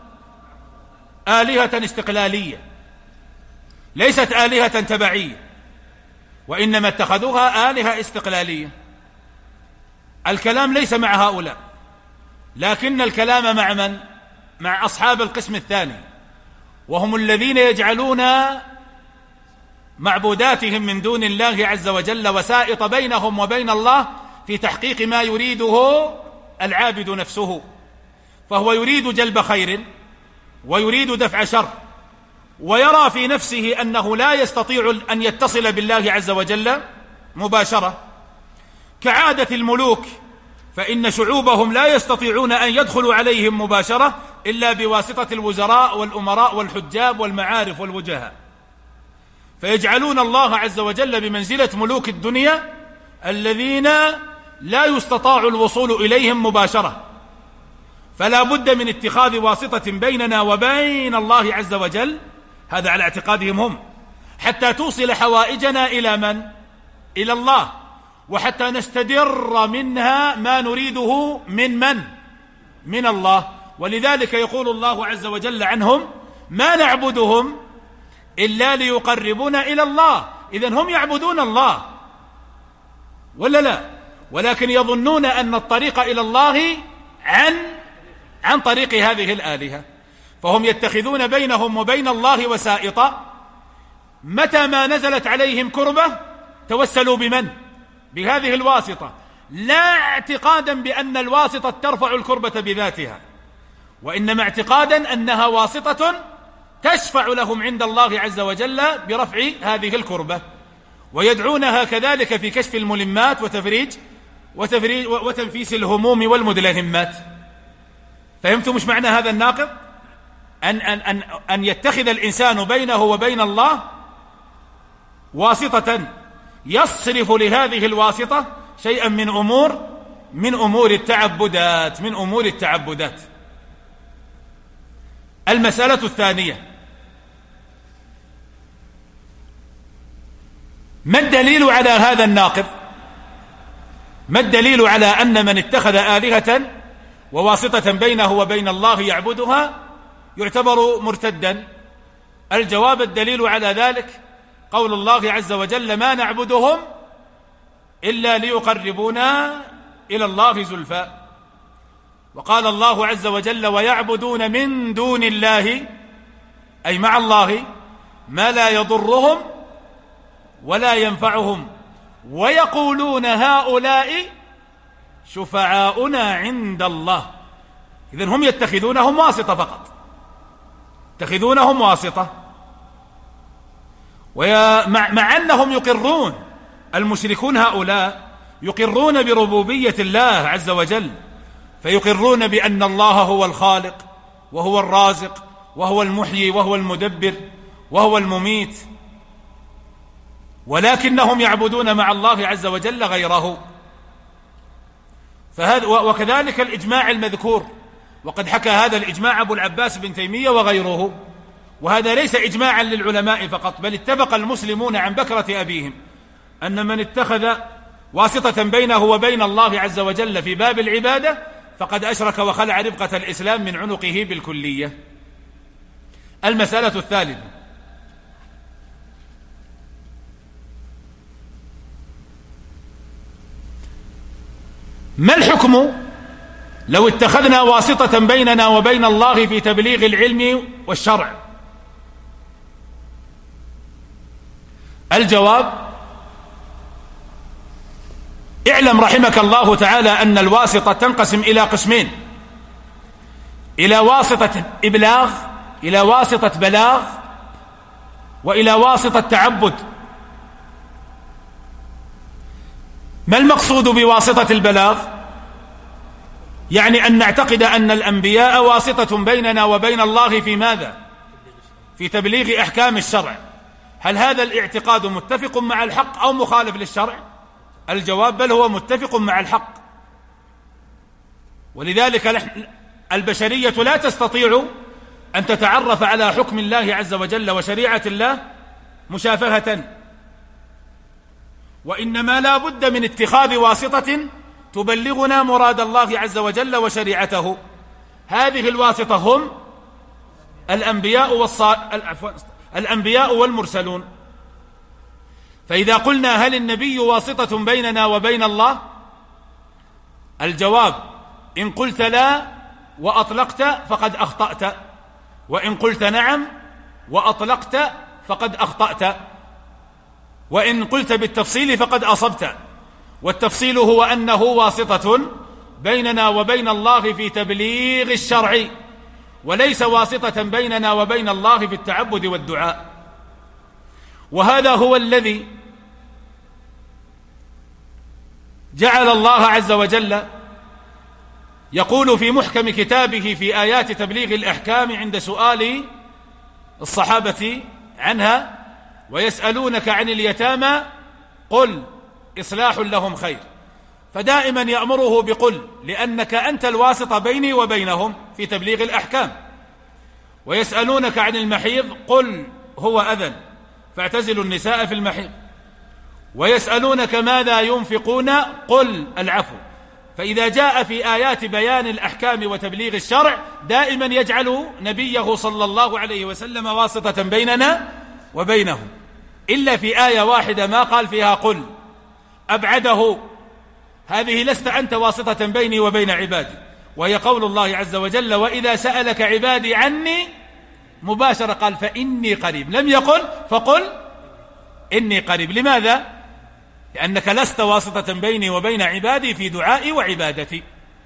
S1: آلهة استقلالية، ليست آلهة تبعية، وإنما اتخذوها آلهة استقلالية. الكلام ليس مع هؤلاء، لكن الكلام مع من؟ مع أصحاب القسم الثاني، وهم الذين يجعلون معبوداتهم من دون الله عز وجل وسائط بينهم وبين الله في تحقيق ما يريده العابد نفسه، فهو يريد جلب خير ويريد دفع شر، ويرى في نفسه أنه لا يستطيع أن يتصل بالله عز وجل مباشرة، كعادة الملوك، فإن شعوبهم لا يستطيعون أن يدخلوا عليهم مباشرة إلا بواسطة الوزراء والأمراء والحجاب والمعارف والوجهاء، فيجعلون الله عز وجل بمنزلة ملوك الدنيا الذين لا يستطاع الوصول إليهم مباشرة، فلا بد من اتخاذ واسطة بيننا وبين الله عز وجل، هذا على اعتقادهم هم، حتى توصل حوائجنا إلى من؟ إلى الله، وحتى نستدر منها ما نريده من الله. ولذلك يقول الله عز وجل عنهم: ما نعبدهم إلا ليقربونا إلى الله. إذن هم يعبدون الله ولا لا؟ ولكن يظنون أن الطريق إلى الله عن طريق هذه الآلهة، فهم يتخذون بينهم وبين الله وسائطا، متى ما نزلت عليهم كربة توسلوا بمن؟ بهذه الواسطة، لا اعتقادا بأن الواسطة ترفع الكربة بذاتها، وإنما اعتقادا أنها واسطة تشفع لهم عند الله عز وجل برفع هذه الكربة، ويدعونها كذلك في كشف الملمات وتنفيس الهموم والمدلهمات. فهمتم مش معنى هذا الناقض؟ أن يتخذ الإنسان بينه وبين الله واسطة يصرف لهذه الواسطة شيئا من أمور التعبدات. المسألة الثانية: ما الدليل على هذا الناقض؟ ما الدليل على أن من اتخذ آلهة وواسطة بينه وبين الله يعبدها يعتبر مرتدا؟ الجواب: الدليل على ذلك قول الله عز وجل: ما نعبدهم إلا ليقربونا إلى الله زلفى. وقال الله عز وجل: ويعبدون من دون الله، أي مع الله، ما لا يضرهم ولا ينفعهم، ويقولون هؤلاء شفعاؤنا عند الله. إذن هم يتخذونهم واسطة فقط، يتخذونهم واسطة، مع أنهم يقرون، المشركون هؤلاء يقرون بربوبية الله عز وجل، فيقرون بأن الله هو الخالق وهو الرازق وهو المحيي وهو المدبر وهو المميت، ولكنهم يعبدون مع الله عز وجل غيره. وكذلك الإجماع المذكور، وقد حكى هذا الإجماع أبو العباس بن تيمية وغيره، وهذا ليس إجماعا للعلماء فقط، بل اتفق المسلمون عن بكرة أبيهم أن من اتخذ واسطة بينه وبين الله عز وجل في باب العبادة فقد أشرك وخلع ربقة الإسلام من عنقه بالكلية. المسألة الثالثة: ما الحكم لو اتخذنا واسطة بيننا وبين الله في تبليغ العلم والشرع؟ الجواب: اعلم رحمك الله تعالى أن الواسطة تنقسم إلى قسمين: إلى واسطة إبلاغ، إلى واسطة بلاغ، وإلى واسطة تعبد. ما المقصود بواسطة البلاغ؟ يعني أن نعتقد أن الأنبياء واسطة بيننا وبين الله في ماذا؟ في تبليغ أحكام الشرع. هل هذا الاعتقاد متفق مع الحق أو مخالف للشرع؟ الجواب: بل هو متفق مع الحق. ولذلك البشرية لا تستطيع أن تتعرف على حكم الله عز وجل وشريعة الله مشافهة، وإنما لا بد من اتخاذ واسطة تبلغنا مراد الله عز وجل وشريعته. هذه الواسطة هم الأنبياء والمرسلون. فإذا قلنا: هل النبي واسطة بيننا وبين الله؟ الجواب: إن قلت لا وأطلقت فقد أخطأت، وإن قلت نعم وأطلقت فقد أخطأت، وإن قلت بالتفصيل فقد أصبت. والتفصيل هو أنه واسطة بيننا وبين الله في تبليغ الشرع، وليس واسطة بيننا وبين الله في التعبد والدعاء. وهذا هو الذي جعل الله عز وجل يقول في محكم كتابه في آيات تبليغ الأحكام عند سؤال الصحابة عنها: ويسألونك عن اليتامى قل إصلاح لهم خير. فدائما يأمره بقل، لأنك أنت الواسطة بيني وبينهم في تبليغ الأحكام. ويسألونك عن المحيض قل هو أذى فاعتزلوا النساء في المحيض. ويسألونك ماذا ينفقون قل العفو. فإذا جاء في آيات بيان الأحكام وتبليغ الشرع دائما يجعل نبيه صلى الله عليه وسلم واسطة بيننا وبينهم، إلا في آية واحدة ما قال فيها قل، أبعده: هذه لست أنت واسطة بيني وبين عبادي، وهي قول الله عز وجل: وإذا سألك عبادي عني مباشرة قال فإني قريب، لم يقل فقل إني قريب. لماذا؟ لأنك لست واسطة بيني وبين عبادي في دعائي وعبادتي.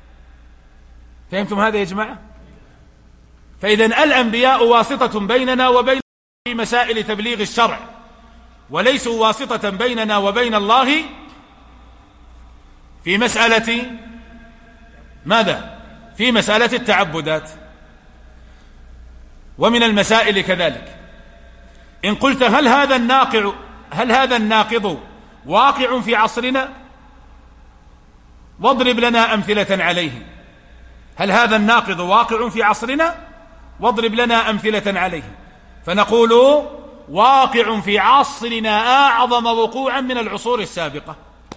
S1: فهمتم هذا يا جماعة؟ فإذن الأنبياء واسطة بيننا وبين في مسائل تبليغ الشرع، وليسوا واسطة بيننا وبين الله في مسألة ماذا؟ في مسألة التعبدات. ومن المسائل كذلك إن قلت: هل هذا الناقض واقع في عصرنا؟ واضرب لنا أمثلة عليه. هل هذا الناقض واقع في عصرنا؟ واضرب لنا أمثلة عليه. فنقول: واقع في عصرنا أعظم وقوعا من العصور السابقة،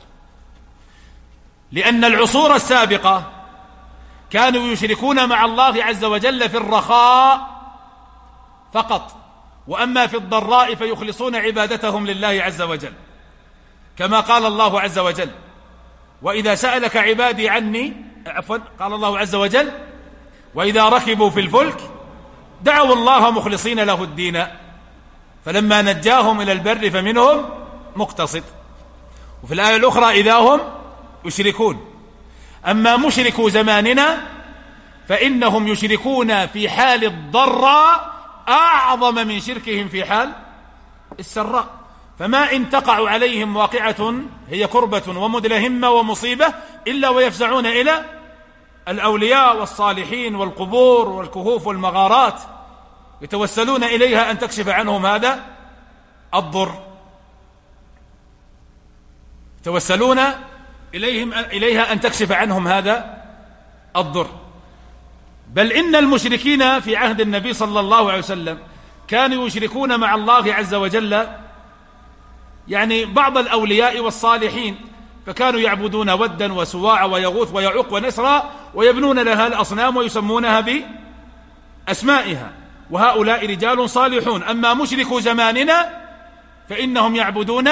S1: لأن العصور السابقة كانوا يشركون مع الله عز وجل في الرخاء فقط، وأما في الضراء فيخلصون عبادتهم لله عز وجل، كما قال الله عز وجل: وإذا سألك عبادي عني، قال الله عز وجل: وإذا ركبوا في الفلك دعوا الله مخلصين له الدين فلما نجاهم إلى البر فمنهم مقتصد. وفي الآية الأخرى: إذا هم يشركون. أما مشركو زماننا فإنهم يشركون في حال الضراء أعظم من شركهم في حال السراء. فما إن تقع عليهم واقعة هي كربة ومدلهمة ومصيبة إلا ويفزعون إلى الأولياء والصالحين والقبور والكهوف والمغارات، يتوسلون إليها أن تكشف عنهم هذا الضر. يتوسلون إليها أن تكشف عنهم هذا الضر. بل إن المشركين في عهد النبي صلى الله عليه وسلم كانوا يشركون مع الله عز وجل يعني بعض الأولياء والصالحين، فكانوا يعبدون ودا وسواع ويغوث ويعوق ونسرا ويبنون لها الأصنام ويسمونها بأسمائها، وهؤلاء رجال صالحون. أما مشركو زماننا فإنهم يعبدون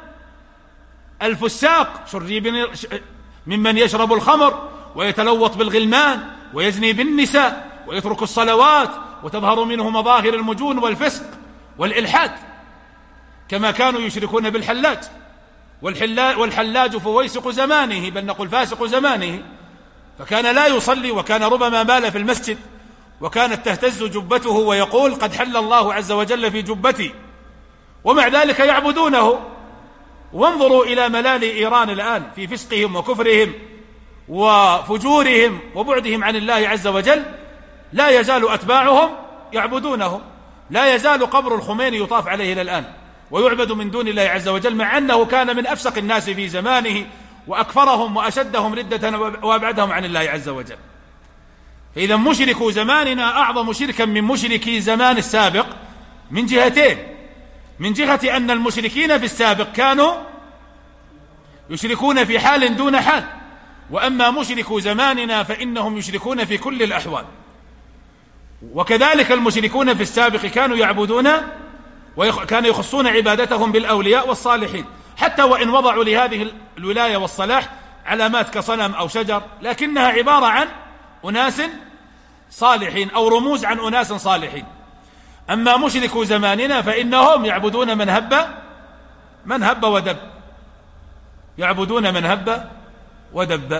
S1: الفساق ممن يشرب الخمر ويتلوط بالغلمان ويزني بالنساء ويترك الصلوات، وتظهر منه مظاهر المجون والفسق والإلحاد، كما كانوا يشركون بالحلاج. والحلاج فويسق زمانه، بل نقول فاسق زمانه، فكان لا يصلي، وكان ربما بال في المسجد، وكانت تهتز جبته ويقول قد حل الله عز وجل في جبتي، ومع ذلك يعبدونه. وانظروا إلى ملال إيران الآن في فسقهم وكفرهم وفجورهم وبعدهم عن الله عز وجل، لا يزال أتباعهم يعبدونهم، لا يزال قبر الخميني يطاف عليه إلى الآن ويعبد من دون الله عز وجل، مع أنه كان من أفسق الناس في زمانه وأكفرهم وأشدهم ردة وأبعدهم عن الله عز وجل. فإذا مشركو زماننا أعظم شركا من مشركي زمان السابق من جهتين: من جهة أن المشركين في السابق كانوا يشركون في حال دون حال، وأما مشركو زماننا فإنهم يشركون في كل الأحوال. وكذلك المشركون في السابق كانوا يعبدون وكانوا يخصون عبادتهم بالأولياء والصالحين، حتى وإن وضعوا لهذه الولاية والصلاح علامات كصنم أو شجر، لكنها عبارة عن أناس صالحين أو رموز عن أناس صالحين. أما مشركو زماننا فإنهم يعبدون من هب ودب، يعبدون من هب ودب.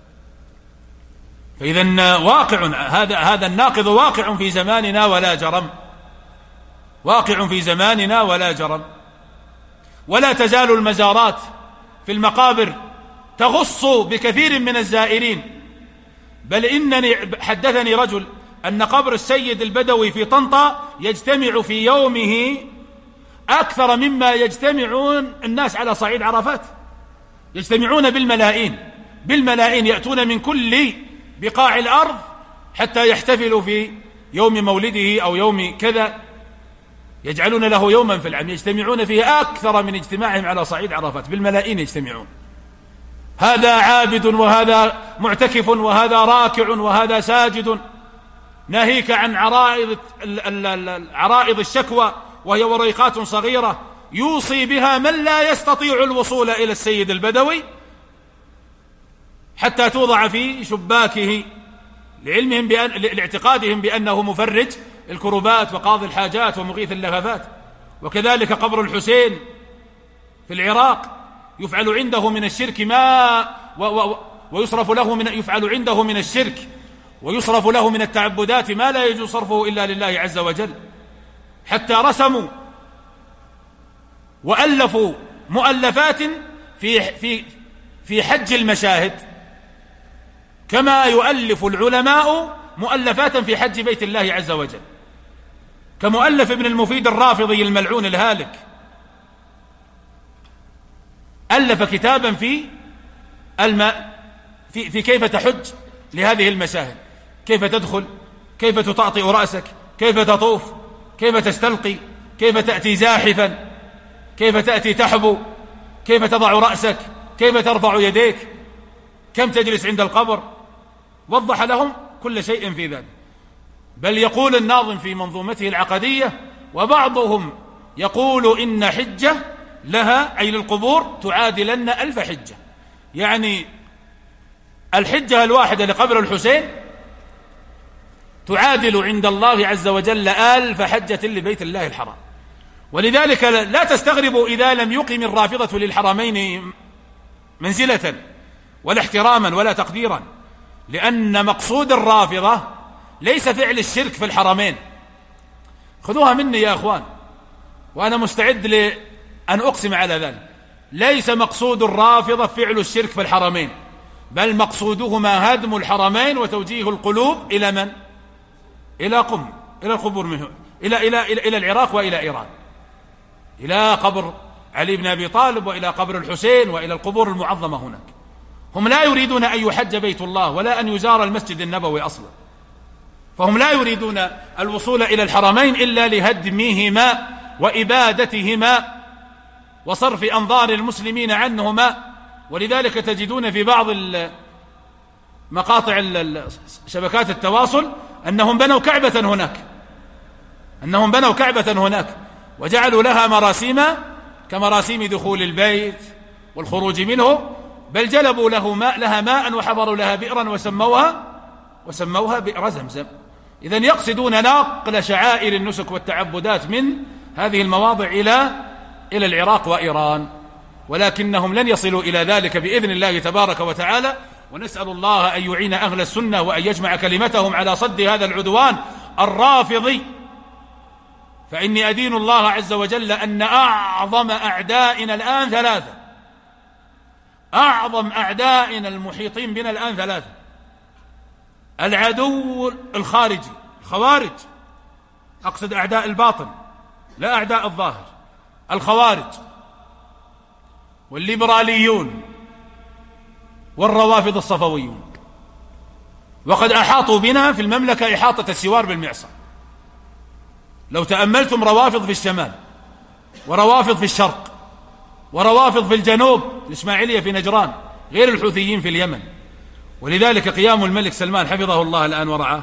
S1: فإذا واقع هذا الناقض واقع في زماننا ولا جرم، واقع في زماننا ولا جرم. ولا تزال المزارات في المقابر تغص بكثير من الزائرين، بل إنني حدثني رجل أن قبر السيد البدوي في طنطا يجتمع في يومه أكثر مما يجتمعون الناس على صعيد عرفات، يجتمعون بالملايين يأتون من كل بقاع الأرض حتى يحتفلوا في يوم مولده أو يوم كذا، يجعلون له يوما في العام يجتمعون فيه أكثر من اجتماعهم على صعيد عرفات، بالملايين يجتمعون. هذا عابد وهذا معتكف وهذا راكع وهذا ساجد، ناهيك عن عرائض الشكوى، وهي وريقات صغيرة يوصي بها من لا يستطيع الوصول إلى السيد البدوي حتى توضع في شباكه، لاعتقادهم بأنه مفرج الكربات وقاضي الحاجات ومغيث اللهفات. وكذلك قبر الحسين في العراق يفعل عنده من الشرك ويصرف له يفعل عنده من الشرك ويصرف له من التعبدات ما لا يجوز صرفه إلا لله عز وجل، حتى رسموا وألفوا مؤلفات في حج المشاهد، كما يؤلف العلماء مؤلفات في حج بيت الله عز وجل، كمؤلف ابن المفيد الرافضي الملعون الهالك، ألف كتابا في كيف تحج لهذه المشاهد، كيف تدخل، كيف تطأطئ رأسك، كيف تطوف، كيف تستلقي، كيف تأتي زاحفا، كيف تأتي تحبو، كيف تضع رأسك، كيف ترفع يديك، كم تجلس عند القبر، وضح لهم كل شيء في ذلك. بل يقول الناظم في منظومته العقدية: وبعضهم يقول إن حجة لها أي للقبور تعادلن 1000 حجة، يعني الحجة الواحدة لقبر الحسين تعادل عند الله عز وجل 1000 حجة لبيت الله الحرام. ولذلك لا تستغربوا إذا لم يقم الرافضة للحرمين منزلة ولا احتراما ولا تقديرا، لأن مقصود الرافضة ليس فعل الشرك في الحرمين. خذوها مني يا أخوان، وأنا مستعد لأن أقسم على ذلك. ليس مقصود الرافضة فعل الشرك في الحرمين، بل مقصودهما هدم الحرمين وتوجيه القلوب إلى من؟ إلى إلى القبور منه، إلى العراق وإلى إيران، إلى قبر علي بن أبي طالب وإلى قبر الحسين وإلى القبور المعظمة هناك. هم لا يريدون أن يحج بيت الله ولا أن يزار المسجد النبوي أصلا، فهم لا يريدون الوصول إلى الحرمين إلا لهدمهما وإبادتهما وصرف أنظار المسلمين عنهما. ولذلك تجدون في بعض مقاطع شبكات التواصل أنهم بنوا كعبة هناك وجعلوا لها مراسيم كمراسيم دخول البيت والخروج منه، بل جلبوا لها ماء وحضروا لها بئرا وسموها بئر زمزم. إذن يقصدون نقل شعائر النسك والتعبدات من هذه المواضع إلى العراق وإيران، ولكنهم لن يصلوا إلى ذلك بإذن الله تبارك وتعالى. ونسأل الله أن يعين أهل السنة وأن يجمع كلمتهم على صد هذا العدوان الرافضي، فإني أدين الله عز وجل أن أعظم أعدائنا الآن ثلاثة، أعظم أعدائنا المحيطين بنا الآن ثلاثة: العدو الخارجي، الخوارج، أقصد أعداء الباطن لا أعداء الظاهر، الخوارج والليبراليون والروافض الصفويون. وقد أحاطوا بنا في المملكة إحاطة السوار بالمعصم. لو تأملتم روافض في الشمال وروافض في الشرق وروافض في الجنوب، الإسماعيلية في نجران، غير الحوثيين في اليمن. ولذلك قيام الملك سلمان حفظه الله الآن ورعاه،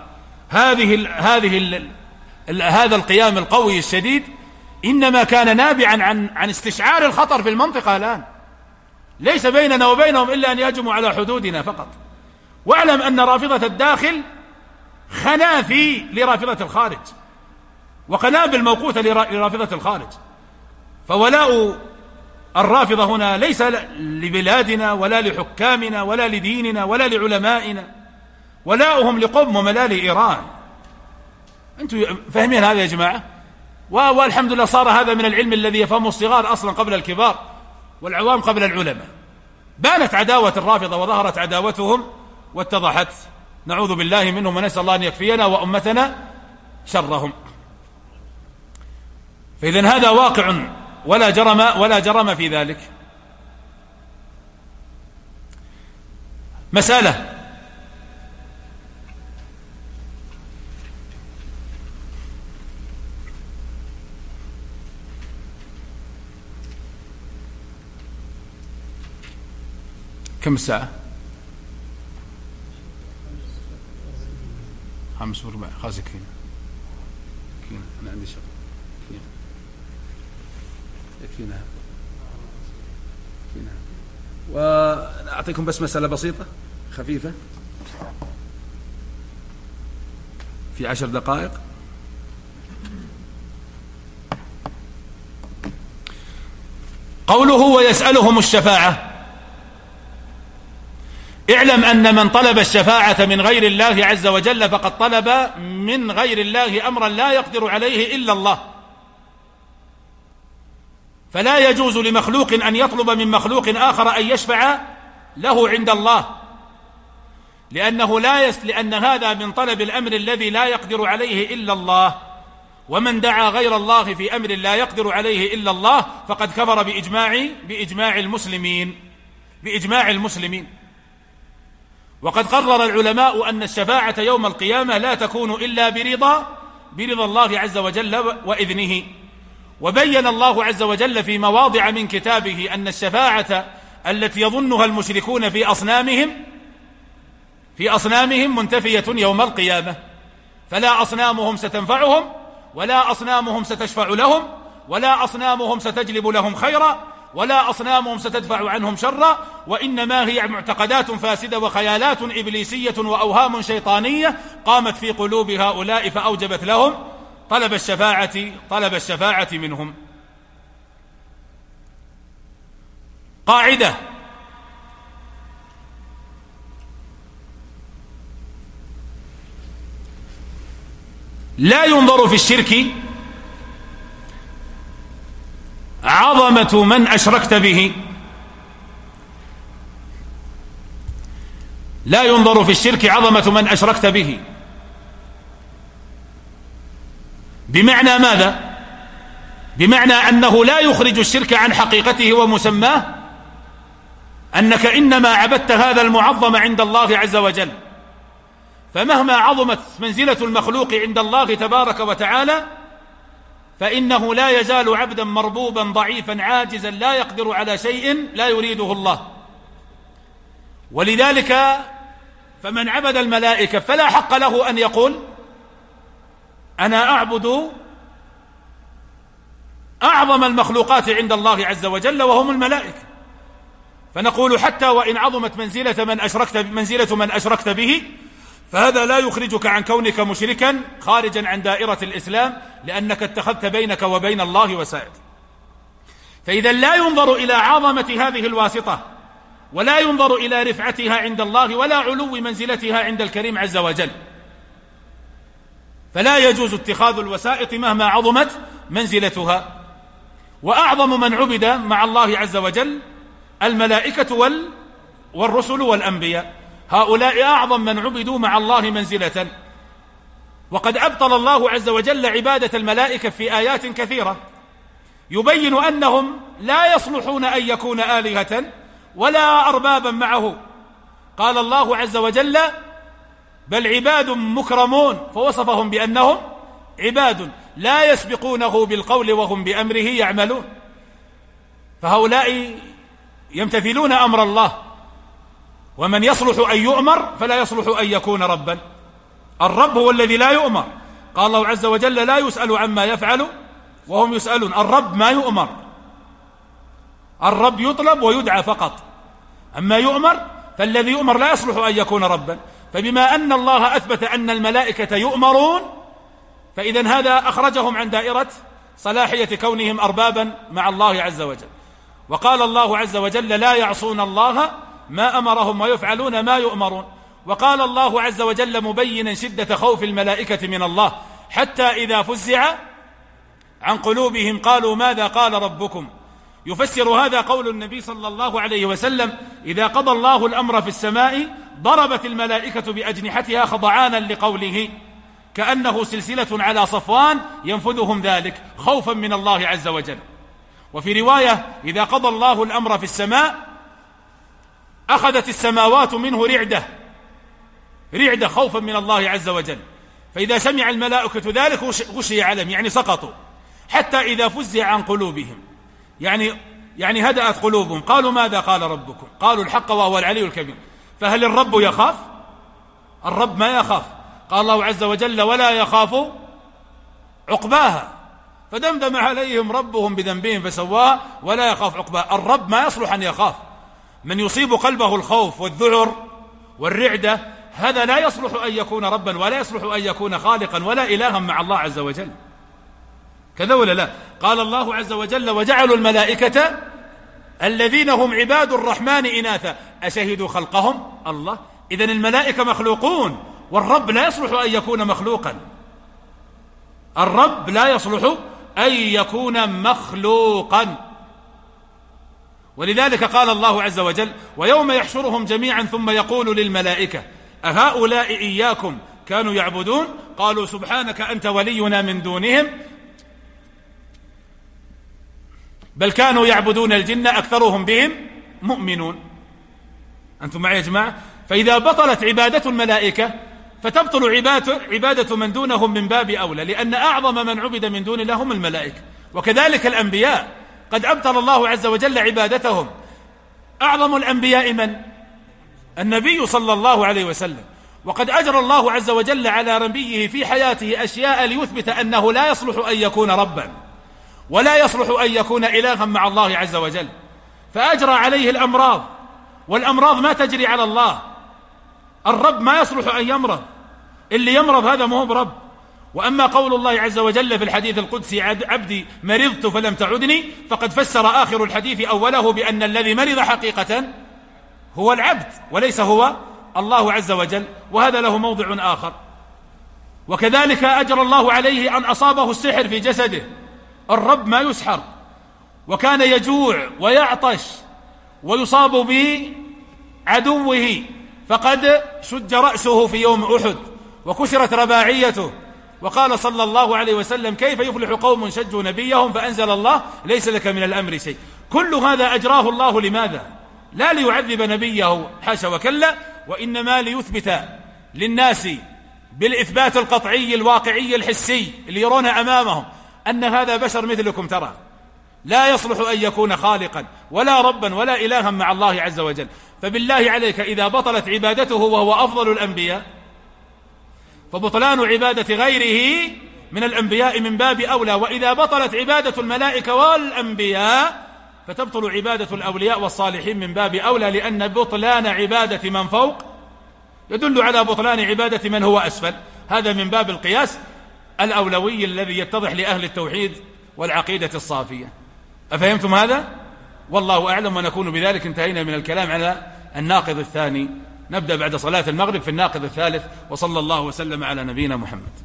S1: هذا القيام القوي الشديد إنما كان نابعا عن استشعار الخطر في المنطقة الآن. ليس بيننا وبينهم إلا أن يهجموا على حدودنا فقط. واعلم أن رافضة الداخل خنافي لرافضة الخارج، وقنابل موقوتة لرافضة الخارج. فولاء الرافضة هنا ليس لبلادنا ولا لحكامنا ولا لديننا ولا لعلمائنا، ولاؤهم لقم وملال إيران. أنتم فاهمين هذا يا جماعة؟ والحمد لله صار هذا من العلم الذي يفهمه الصغار أصلا قبل الكبار والعوام قبل العلماء. بانت عداوة الرافضة وظهرت عداوتهم واتضحت، نعوذ بالله منهم ونسأل الله أن يكفينا وأمتنا شرهم. فإذن هذا واقع ولا جرم في ذلك. مسألة كم الساعة؟ 5:15. خلاص يكفينا، أنا عندي شغل، يكفينا. وأعطيكم بس مسألة بسيطة خفيفة في 10 دقائق. قوله ويسألهم الشفاعة، اعلم أن من طلب الشفاعة من غير الله عز وجل فقد طلب من غير الله أمرا لا يقدر عليه إلا الله، فلا يجوز لمخلوق أن يطلب من مخلوق آخر أن يشفع له عند الله، لأن هذا من طلب الأمر الذي لا يقدر عليه إلا الله. ومن دعا غير الله في أمر لا يقدر عليه إلا الله فقد كفر بإجماع المسلمين. وقد قرر العلماء أن الشفاعة يوم القيامة لا تكون إلا برضا الله عز وجل وإذنه. وبين الله عز وجل في مواضع من كتابه أن الشفاعة التي يظنها المشركون في أصنامهم منتفية يوم القيامة، فلا أصنامهم ستنفعهم ولا أصنامهم ستشفع لهم ولا أصنامهم ستجلب لهم خيرا ولا أصنامهم ستدفع عنهم شرا، وإنما هي معتقدات فاسدة وخيالات إبليسية وأوهام شيطانية قامت في قلوب هؤلاء فأوجبت لهم طلب الشفاعة منهم. قاعدة: لا ينظر في الشرك عظمة من أشركت به، لا ينظر في الشرك عظمة من أشركت به. بمعنى ماذا؟ بمعنى أنه لا يخرج الشرك عن حقيقته ومسماه، أنك إنما عبدت هذا المعظم عند الله عز وجل، فمهما عظمت منزلة المخلوق عند الله تبارك وتعالى فإنه لا يزال عبدا مربوبا ضعيفا عاجزا لا يقدر على شيء لا يريده الله. ولذلك فمن عبد الملائكة فلا حق له أن يقول أنا أعبد أعظم المخلوقات عند الله عز وجل وهم الملائكة. فنقول حتى وإن عظمت منزلة من أشركت به فهذا لا يخرجك عن كونك مشركا خارجا عن دائرة الإسلام، لأنك اتخذت بينك وبين الله وسائط. فإذا لا ينظر إلى عظمة هذه الواسطة، ولا ينظر إلى رفعتها عند الله، ولا علو منزلتها عند الكريم عز وجل، فلا يجوز اتخاذ الوسائط مهما عظمت منزلتها. وأعظم من عبد مع الله عز وجل الملائكة والرسل والأنبياء، هؤلاء أعظم من عبدوا مع الله منزلة. وقد أبطل الله عز وجل عبادة الملائكة في آيات كثيرة يبين أنهم لا يصلحون أن يكون آلهة ولا أربابا معه. قال الله عز وجل بل عباد مكرمون، فوصفهم بأنهم عباد لا يسبقونه بالقول وهم بأمره يعملون. فهؤلاء يمتثلون أمر الله، ومن يصلح أن يؤمر فلا يصلح أن يكون ربا. الرب هو الذي لا يؤمر، قال الله عز وجل لا يسأل عما يفعل وهم يسألون. الرب ما يؤمر، الرب يطلب ويدعى فقط، أما يؤمر فالذي يؤمر لا يصلح أن يكون ربا. فبما أن الله أثبت أن الملائكة يؤمرون فإذن هذا أخرجهم عن دائرة صلاحية كونهم أربابا مع الله عز وجل. وقال الله عز وجل لا يعصون الله ما أمرهم ويفعلون ما يؤمرون. وقال الله عز وجل مبينا شدة خوف الملائكة من الله حتى إذا فزع عن قلوبهم قالوا ماذا قال ربكم. يفسر هذا قول النبي صلى الله عليه وسلم إذا قضى الله الأمر في السماء ضربت الملائكة بأجنحتها خضعانا لقوله، كأنه سلسلة على صفوان ينفذهم ذلك خوفا من الله عز وجل. وفي رواية إذا قضى الله الأمر في السماء أخذت السماوات منه رعدة خوفا من الله عز وجل. فإذا سمع الملائكة ذلك غشي عليهم، يعني سقطوا، حتى إذا فزع عن قلوبهم يعني هدأت قلوبهم قالوا ماذا قال ربكم، قالوا الحق وهو العلي الكبير. فهل الرب يخاف؟ الرب ما يخاف. قال الله عز وجل ولا يخاف عقباها، فدمدم عليهم ربهم بذنبهم فسواها ولا يخاف عقباها. الرب ما يصلح أن يخاف. من يصيب قلبه الخوف والذعر والرعدة هذا لا يصلح أن يكون ربا، ولا يصلح أن يكون خالقا ولا إلها مع الله عز وجل. كذا ولا لا؟ قال الله عز وجل وجعلوا الملائكة الذين هم عباد الرحمن إناثا أشهدوا خلقهم. الله، إذن الملائكة مخلوقون، والرب لا يصلح أن يكون مخلوقا. الرب لا يصلح أن يكون مخلوقا. ولذلك قال الله عز وجل ويوم يحشرهم جميعا ثم يقول للملائكة أهؤلاء إياكم كانوا يعبدون قالوا سبحانك أنت ولينا من دونهم بل كانوا يعبدون الجن أكثرهم بهم مؤمنون. أنتم معي يا جماعة؟ فإذا بطلت عبادة الملائكة فتبطل عبادة من دونهم من باب أولى، لأن أعظم من عبد من دون الله هم الملائكة. وكذلك الأنبياء قد أبطل الله عز وجل عبادتهم. أعظم الأنبياء من؟ النبي صلى الله عليه وسلم. وقد أجرى الله عز وجل على نبيه في حياته أشياء ليثبت أنه لا يصلح أن يكون ربا ولا يصلح أن يكون إلها مع الله عز وجل، فأجرى عليه الأمراض، والأمراض ما تجري على الله. الرب ما يصلح أن يمرض، اللي يمرض هذا ما هو برب. وأما قول الله عز وجل في الحديث القدسي عبدي مرضت فلم تعدني، فقد فسر آخر الحديث أوله بأن الذي مرض حقيقة هو العبد وليس هو الله عز وجل، وهذا له موضع آخر. وكذلك أجرى الله عليه أن أصابه السحر في جسده. الرب ما يسحر، وكان يجوع ويعطش ويصاب بعدوه، فقد شج رأسه في يوم أحد وكسرت رباعيته وقال صلى الله عليه وسلم: كيف يفلح قوم شجوا نبيهم؟ فأنزل الله: ليس لك من الأمر شيء. كل هذا أجراه الله لماذا؟ لا ليعذب نبيه، حاشا وكلا، وإنما ليثبت للناس بالإثبات القطعي الواقعي الحسي اللي يرون أمامهم أن هذا بشر مثلكم، ترى لا يصلح أن يكون خالقا ولا ربا ولا إلها مع الله عز وجل. فبالله عليك إذا بطلت عبادته وهو أفضل الأنبياء، فبطلان عبادة غيره من الأنبياء من باب أولى. وإذا بطلت عبادة الملائكة والأنبياء فتبطل عبادة الأولياء والصالحين من باب أولى، لأن بطلان عبادة من فوق يدل على بطلان عبادة من هو أسفل. هذا من باب القياس الأولوي الذي يتضح لأهل التوحيد والعقيدة الصافية. أفهمتم هذا؟ والله أعلم. ونكون بذلك انتهينا من الكلام على الناقض الثاني. نبدأ بعد صلاة المغرب في الناقض الثالث. وصلى الله وسلم على نبينا محمد.